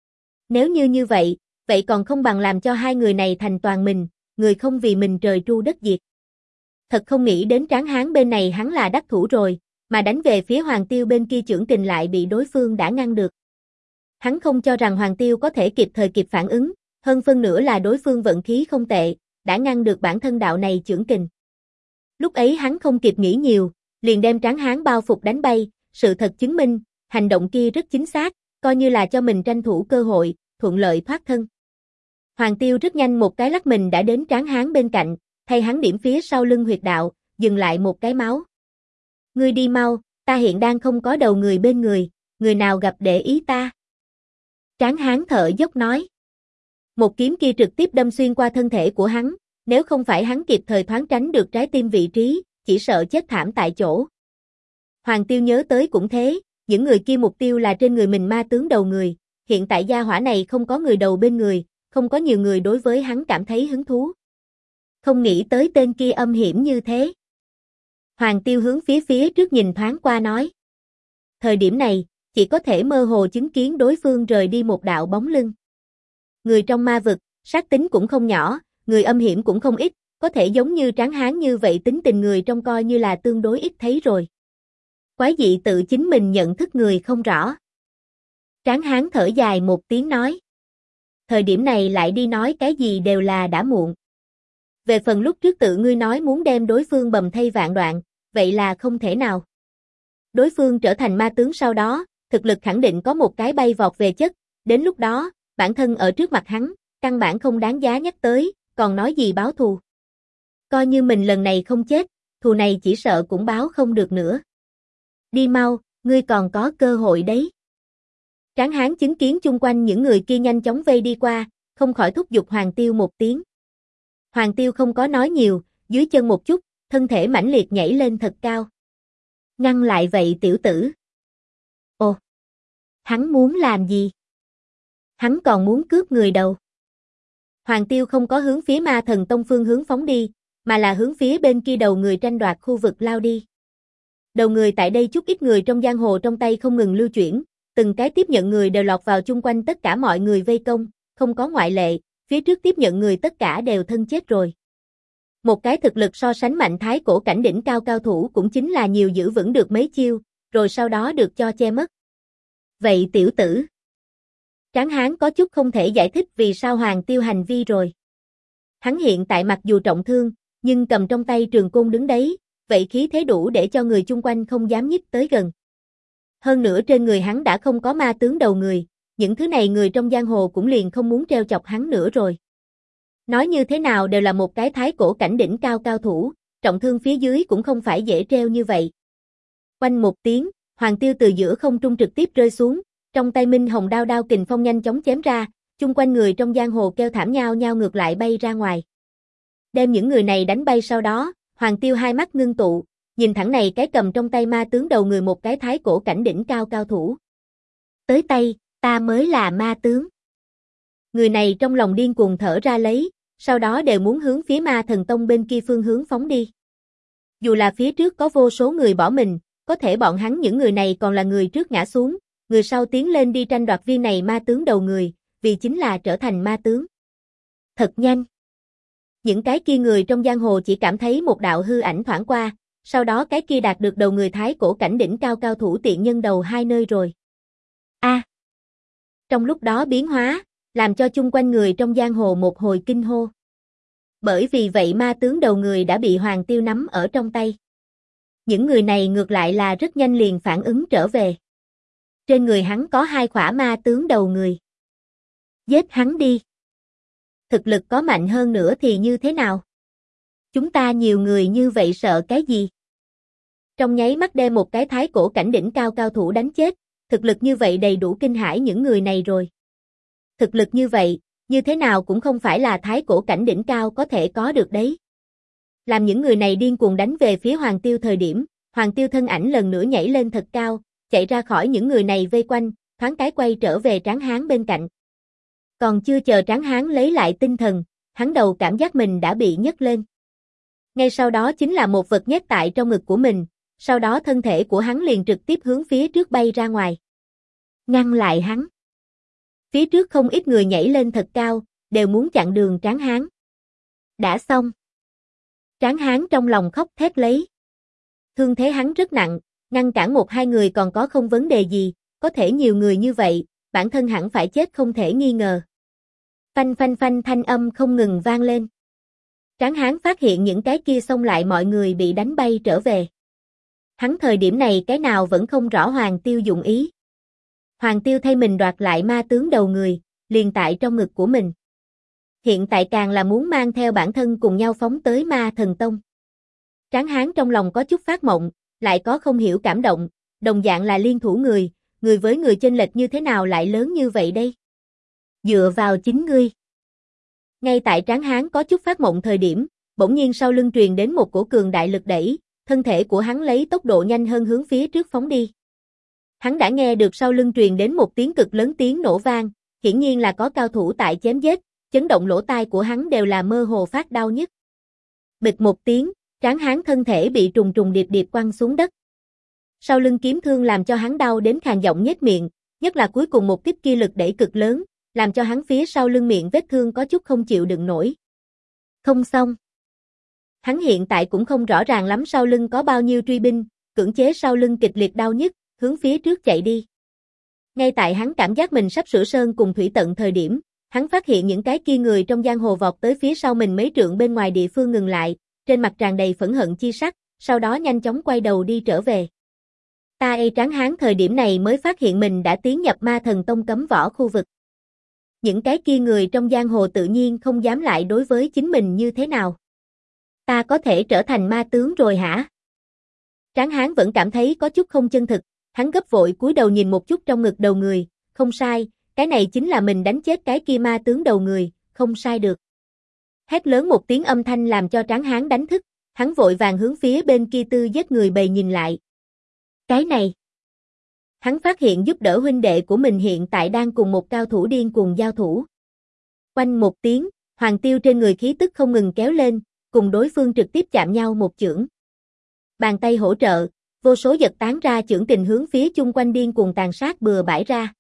Speaker 1: Nếu như vậy, vậy còn không bằng làm cho hai người này thành toàn mình, người không vì mình trời tru đất diệt. Thật không nghĩ đến Tráng Hán bên này hắn là đắc thủ rồi, mà đánh về phía Hoàng Tiêu bên kia chưởng kình lại bị đối phương đã ngăn được. Hắn không cho rằng Hoàng Tiêu có thể kịp thời kịp phản ứng, hơn phân nữa là đối phương vận khí không tệ, đã ngăn được bản thân đạo này chưởng kình. Lúc ấy hắn không kịp nghĩ nhiều, liền đem Tráng Hán bao phục đánh bay, sự thật chứng minh, hành động kia rất chính xác, coi như là cho mình tranh thủ cơ hội, thuận lợi thoát thân. Hoàng Tiêu rất nhanh một cái lắc mình đã đến Tráng Hán bên cạnh, thay hắn điểm phía sau lưng huyệt đạo, dừng lại một cái máu. Ngươi đi mau, ta hiện đang không có đầu người bên người nào gặp để ý ta. Tráng Hán thở dốc nói. Một kiếm kia trực tiếp đâm xuyên qua thân thể của hắn, nếu không phải hắn kịp thời thoáng tránh được trái tim vị trí, chỉ sợ chết thảm tại chỗ. Hoàng Tiêu nhớ tới cũng thế, những người kia mục tiêu là trên người mình ma tướng đầu người, hiện tại gia hỏa này không có người đầu bên người, không có nhiều người đối với hắn cảm thấy hứng thú. Không nghĩ tới tên kia âm hiểm như thế. Hoàng Tiêu hướng phía trước nhìn thoáng qua nói. Thời điểm này, chỉ có thể mơ hồ chứng kiến đối phương rời đi một đạo bóng lưng. Người trong ma vực, sát tính cũng không nhỏ, người âm hiểm cũng không ít, có thể giống như Tráng Hán như vậy tính tình người trong coi như là tương đối ít thấy rồi. Quái dị tự chính mình nhận thức người không rõ. Tráng Hán thở dài một tiếng nói. Thời điểm này lại đi nói cái gì đều là đã muộn. Về phần lúc trước tự ngươi nói muốn đem đối phương bầm thây vạn đoạn, vậy là không thể nào. Đối phương trở thành ma tướng sau đó, thực lực khẳng định có một cái bay vọt về chất, đến lúc đó, bản thân ở trước mặt hắn, căn bản không đáng giá nhắc tới, còn nói gì báo thù. Coi như mình lần này không chết, thù này chỉ sợ cũng báo không được nữa. Đi mau, ngươi còn có cơ hội đấy. Tráng Hán chứng kiến chung quanh những người kia nhanh chóng vây đi qua, không khỏi thúc giục Hoàng Tiêu một tiếng. Hoàng Tiêu không có nói nhiều, dưới chân một chút, thân thể mãnh liệt nhảy lên thật cao. Ngăn lại vậy tiểu tử. Ồ, hắn muốn làm gì? Hắn còn muốn cướp người đầu. Hoàng Tiêu không có hướng phía Ma Thần Tông phương hướng phóng đi, mà là hướng phía bên kia đầu người tranh đoạt khu vực lao đi. Đầu người tại đây chút ít người trong giang hồ trong tay không ngừng lưu chuyển, từng cái tiếp nhận người đều lọt vào chung quanh tất cả mọi người vây công, không có ngoại lệ, phía trước tiếp nhận người tất cả đều thân chết rồi. Một cái thực lực so sánh mạnh thái cổ cảnh đỉnh cao cao thủ cũng chính là nhiều giữ vững được mấy chiêu, rồi sau đó được cho che mất. Vậy tiểu tử. Tráng Hán có chút không thể giải thích vì sao Hoàng Tiêu hành vi rồi. Hắn hiện tại mặc dù trọng thương, nhưng cầm trong tay trường côn đứng đấy, vậy khí thế đủ để cho người chung quanh không dám nhích tới gần. Hơn nữa trên người hắn đã không có ma tướng đầu người, những thứ này người trong giang hồ cũng liền không muốn treo chọc hắn nữa rồi. Nói như thế nào đều là một cái thái cổ cảnh đỉnh cao cao thủ, trọng thương phía dưới cũng không phải dễ treo như vậy. Oanh một tiếng, Hoàng Tiêu từ giữa không trung trực tiếp rơi xuống, trong tay Minh Hồng đao kình phong nhanh chóng chém ra, chung quanh người trong giang hồ kêu thảm nhao nhao ngược lại bay ra ngoài. đem những người này đánh bay. Sau đó, Hoàng Tiêu hai mắt ngưng tụ, nhìn thẳng này cái cầm trong tay ma tướng đầu người một cái thái cổ cảnh đỉnh cao cao thủ. Tới tay, ta mới là ma tướng. Người này trong lòng điên cuồng thở ra lấy, sau đó đều muốn hướng phía Ma Thần Tông bên kia phương hướng phóng đi. Dù là phía trước có vô số người bỏ mình, có thể bọn hắn những người này còn là người trước ngã xuống, người sau tiến lên đi tranh đoạt viên này ma tướng đầu người, vì chính là trở thành ma tướng. Thật nhanh. Những cái kia người trong giang hồ chỉ cảm thấy một đạo hư ảnh thoảng qua, sau đó cái kia đạt được đầu người thái cổ cảnh đỉnh cao cao thủ tiện nhân đầu hai nơi rồi. Trong lúc đó biến hóa, làm cho chung quanh người trong giang hồ một hồi kinh hô. Bởi vì vậy ma tướng đầu người đã bị Hoàng Tiêu nắm ở trong tay. Những người này ngược lại là rất nhanh liền phản ứng trở về. Trên người hắn có hai khỏa ma tướng đầu người. Giết hắn đi. Thực lực có mạnh hơn nữa thì như thế nào? Chúng ta nhiều người như vậy sợ cái gì? Trong nháy mắt đem một cái thái cổ cảnh đỉnh cao cao thủ đánh chết, thực lực như vậy đầy đủ kinh hãi những người này rồi. Thực lực như vậy, như thế nào cũng không phải là thái cổ cảnh đỉnh cao có thể có được đấy. Làm những người này điên cuồng đánh về phía Hoàng Tiêu thời điểm, Hoàng Tiêu thân ảnh lần nữa nhảy lên thật cao, chạy ra khỏi những người này vây quanh, thoáng cái quay trở về Tráng Hán bên cạnh. Còn chưa chờ Tráng Hán lấy lại tinh thần, hắn đầu cảm giác mình đã bị nhấc lên. Ngay sau đó chính là một vật nhét tại trong ngực của mình, sau đó thân thể của hắn liền trực tiếp hướng phía trước bay ra ngoài. Ngăn lại hắn. Phía trước không ít người nhảy lên thật cao, đều muốn chặn đường Tráng Hán. Đã xong. Tráng Hán trong lòng khóc thét lấy. Thương thế hắn rất nặng, ngăn cản một hai người còn có không vấn đề gì, có thể nhiều người như vậy, bản thân hẳn phải chết không thể nghi ngờ. Phanh phanh phanh thanh âm không ngừng vang lên. Tráng Hán phát hiện những cái kia xông lại mọi người bị đánh bay trở về. Hắn thời điểm này cái nào vẫn không rõ Hoàng Tiêu dụng ý. Hoàng Tiêu thay mình đoạt lại ma tướng đầu người, liền tại trong ngực của mình. Hiện tại càng là muốn mang theo bản thân cùng nhau phóng tới Ma Thần Tông. Tráng Hán trong lòng có chút phát mộng, lại có không hiểu cảm động, đồng dạng là liên thủ người với người chênh lệch như thế nào lại lớn như vậy đây? Dựa vào chính ngươi. Ngay tại Tráng Hán có chút phát mộng thời điểm, bỗng nhiên sau lưng truyền đến một cổ cường đại lực đẩy, thân thể của hắn lấy tốc độ nhanh hơn hướng phía trước phóng đi. Hắn đã nghe được sau lưng truyền đến một tiếng cực lớn tiếng nổ vang, hiển nhiên là có cao thủ tại chém giết, chấn động lỗ tai của hắn đều là mơ hồ phát đau nhức. Bịch một tiếng, Tráng Hán thân thể bị trùng trùng điệp điệp quăng xuống đất. Sau lưng kiếm thương làm cho hắn đau đến khàn giọng nhếch miệng, nhất là cuối cùng một kích kia lực đẩy cực lớn, làm cho hắn phía sau lưng miệng vết thương có chút không chịu đựng nổi. Không xong. Hắn hiện tại cũng không rõ ràng lắm sau lưng có bao nhiêu truy binh, cưỡng chế sau lưng kịch liệt đau nhức, hướng phía trước chạy đi. Ngay tại hắn cảm giác mình sắp sửa sơn cùng thủy tận thời điểm, hắn phát hiện những cái kia người trong giang hồ vọt tới phía sau mình mấy trượng bên ngoài địa phương ngừng lại, trên mặt tràn đầy phẫn hận chi sắc, sau đó nhanh chóng quay đầu đi trở về. Tráng Hán thời điểm này mới phát hiện mình đã tiến nhập Ma Thần Tông cấm võ khu vực. Những cái kia người trong giang hồ tự nhiên không dám lại đối với chính mình như thế nào. Ta có thể trở thành ma tướng rồi hả? Tráng Hán vẫn cảm thấy có chút không chân thực, hắn gấp vội cúi đầu nhìn một chút trong ngực đầu người, không sai, cái này chính là mình đánh chết cái kia ma tướng đầu người, không sai được. Hét lớn một tiếng âm thanh làm cho Tráng Hán đánh thức, hắn vội vàng hướng phía bên kia tư giết người bầy nhìn lại. Cái này. Hắn phát hiện giúp đỡ huynh đệ của mình hiện tại đang cùng một cao thủ điên cuồng giao thủ. Oanh một tiếng, Hoàng Tiêu trên người khí tức không ngừng kéo lên, cùng đối phương trực tiếp chạm nhau một chưởng. Bàn tay hỗ trợ, vô số giật tán ra chưởng kình hướng phía chung quanh điên cuồng tàn sát bừa bãi ra.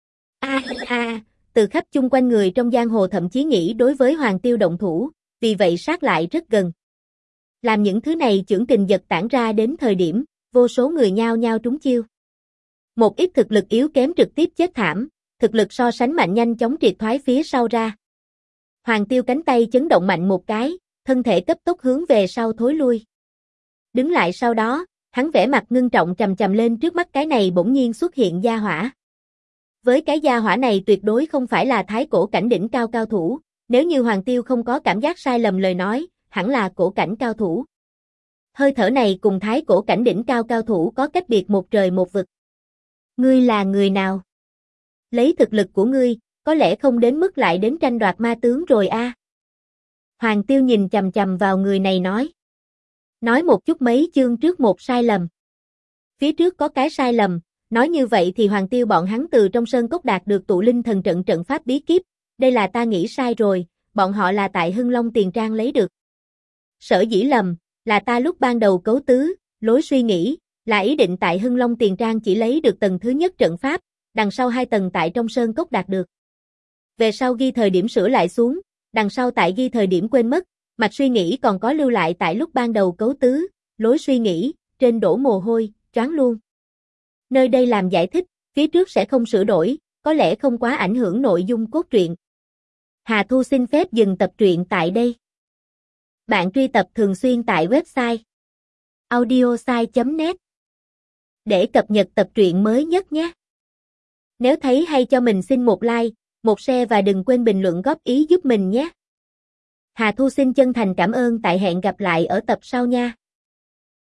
Speaker 1: Từ khắp chung quanh người trong giang hồ thậm chí nghĩ đối với Hoàng Tiêu động thủ, vì vậy sát lại rất gần. Làm những thứ này chưởng kình giật tản ra đến thời điểm, vô số người nhao nhao trúng chiêu. Một ít thực lực yếu kém trực tiếp chết thảm, thực lực so sánh mạnh nhanh chóng triệt thoái phía sau ra. Hoàng Tiêu cánh tay chấn động mạnh một cái, thân thể cấp tốc hướng về sau thối lui. Đứng lại sau đó, hắn vẻ mặt ngưng trọng trầm trầm lên trước mắt cái này bỗng nhiên xuất hiện gia hỏa. Với cái gia hỏa này tuyệt đối không phải là thái cổ cảnh đỉnh cao cao thủ, nếu như Hoàng Tiêu không có cảm giác sai lầm lời nói, hẳn là cổ cảnh cao thủ. Hơi thở này cùng thái cổ cảnh đỉnh cao cao thủ có cách biệt một trời một vực. Ngươi là người nào? Lấy thực lực của ngươi, có lẽ không đến mức lại đến tranh đoạt ma tướng rồi a. Hoàng Tiêu nhìn chằm chằm vào người này nói. Nói một chút mấy chương trước một sai lầm. Phía trước có cái sai lầm, nói như vậy thì Hoàng Tiêu bọn hắn từ trong sơn cốc đạt được tụ linh thần trận trận pháp bí kíp, đây là ta nghĩ sai rồi, bọn họ là tại Hưng Long Tiền Trang lấy được. Sở dĩ lầm, là ta lúc ban đầu cấu tứ, lối suy nghĩ, là ý định tại Hưng Long Tiền Trang chỉ lấy được tầng thứ nhất trận pháp, đằng sau 2 tầng tại trong sơn cốc đạt được. Về sau ghi thời điểm sửa lại xuống, đằng sau tại ghi thời điểm quên mất, mạch suy nghĩ còn có lưu lại tại lúc ban đầu cấu tứ, lối suy nghĩ, trên đổ mồ hôi, choáng luôn. Nơi đây làm giải thích, phía trước sẽ không sửa đổi, có lẽ không quá ảnh hưởng nội dung cốt truyện. Hà Thu xin phép dừng tập truyện tại đây. Bạn truy tập thường xuyên tại website audiosai.net để cập nhật tập truyện mới nhất nhé. Nếu thấy hay cho mình xin một like, một share và đừng quên bình luận góp ý giúp mình nhé. Hà Thu xin chân thành cảm ơn, tại hẹn gặp lại ở tập sau nha.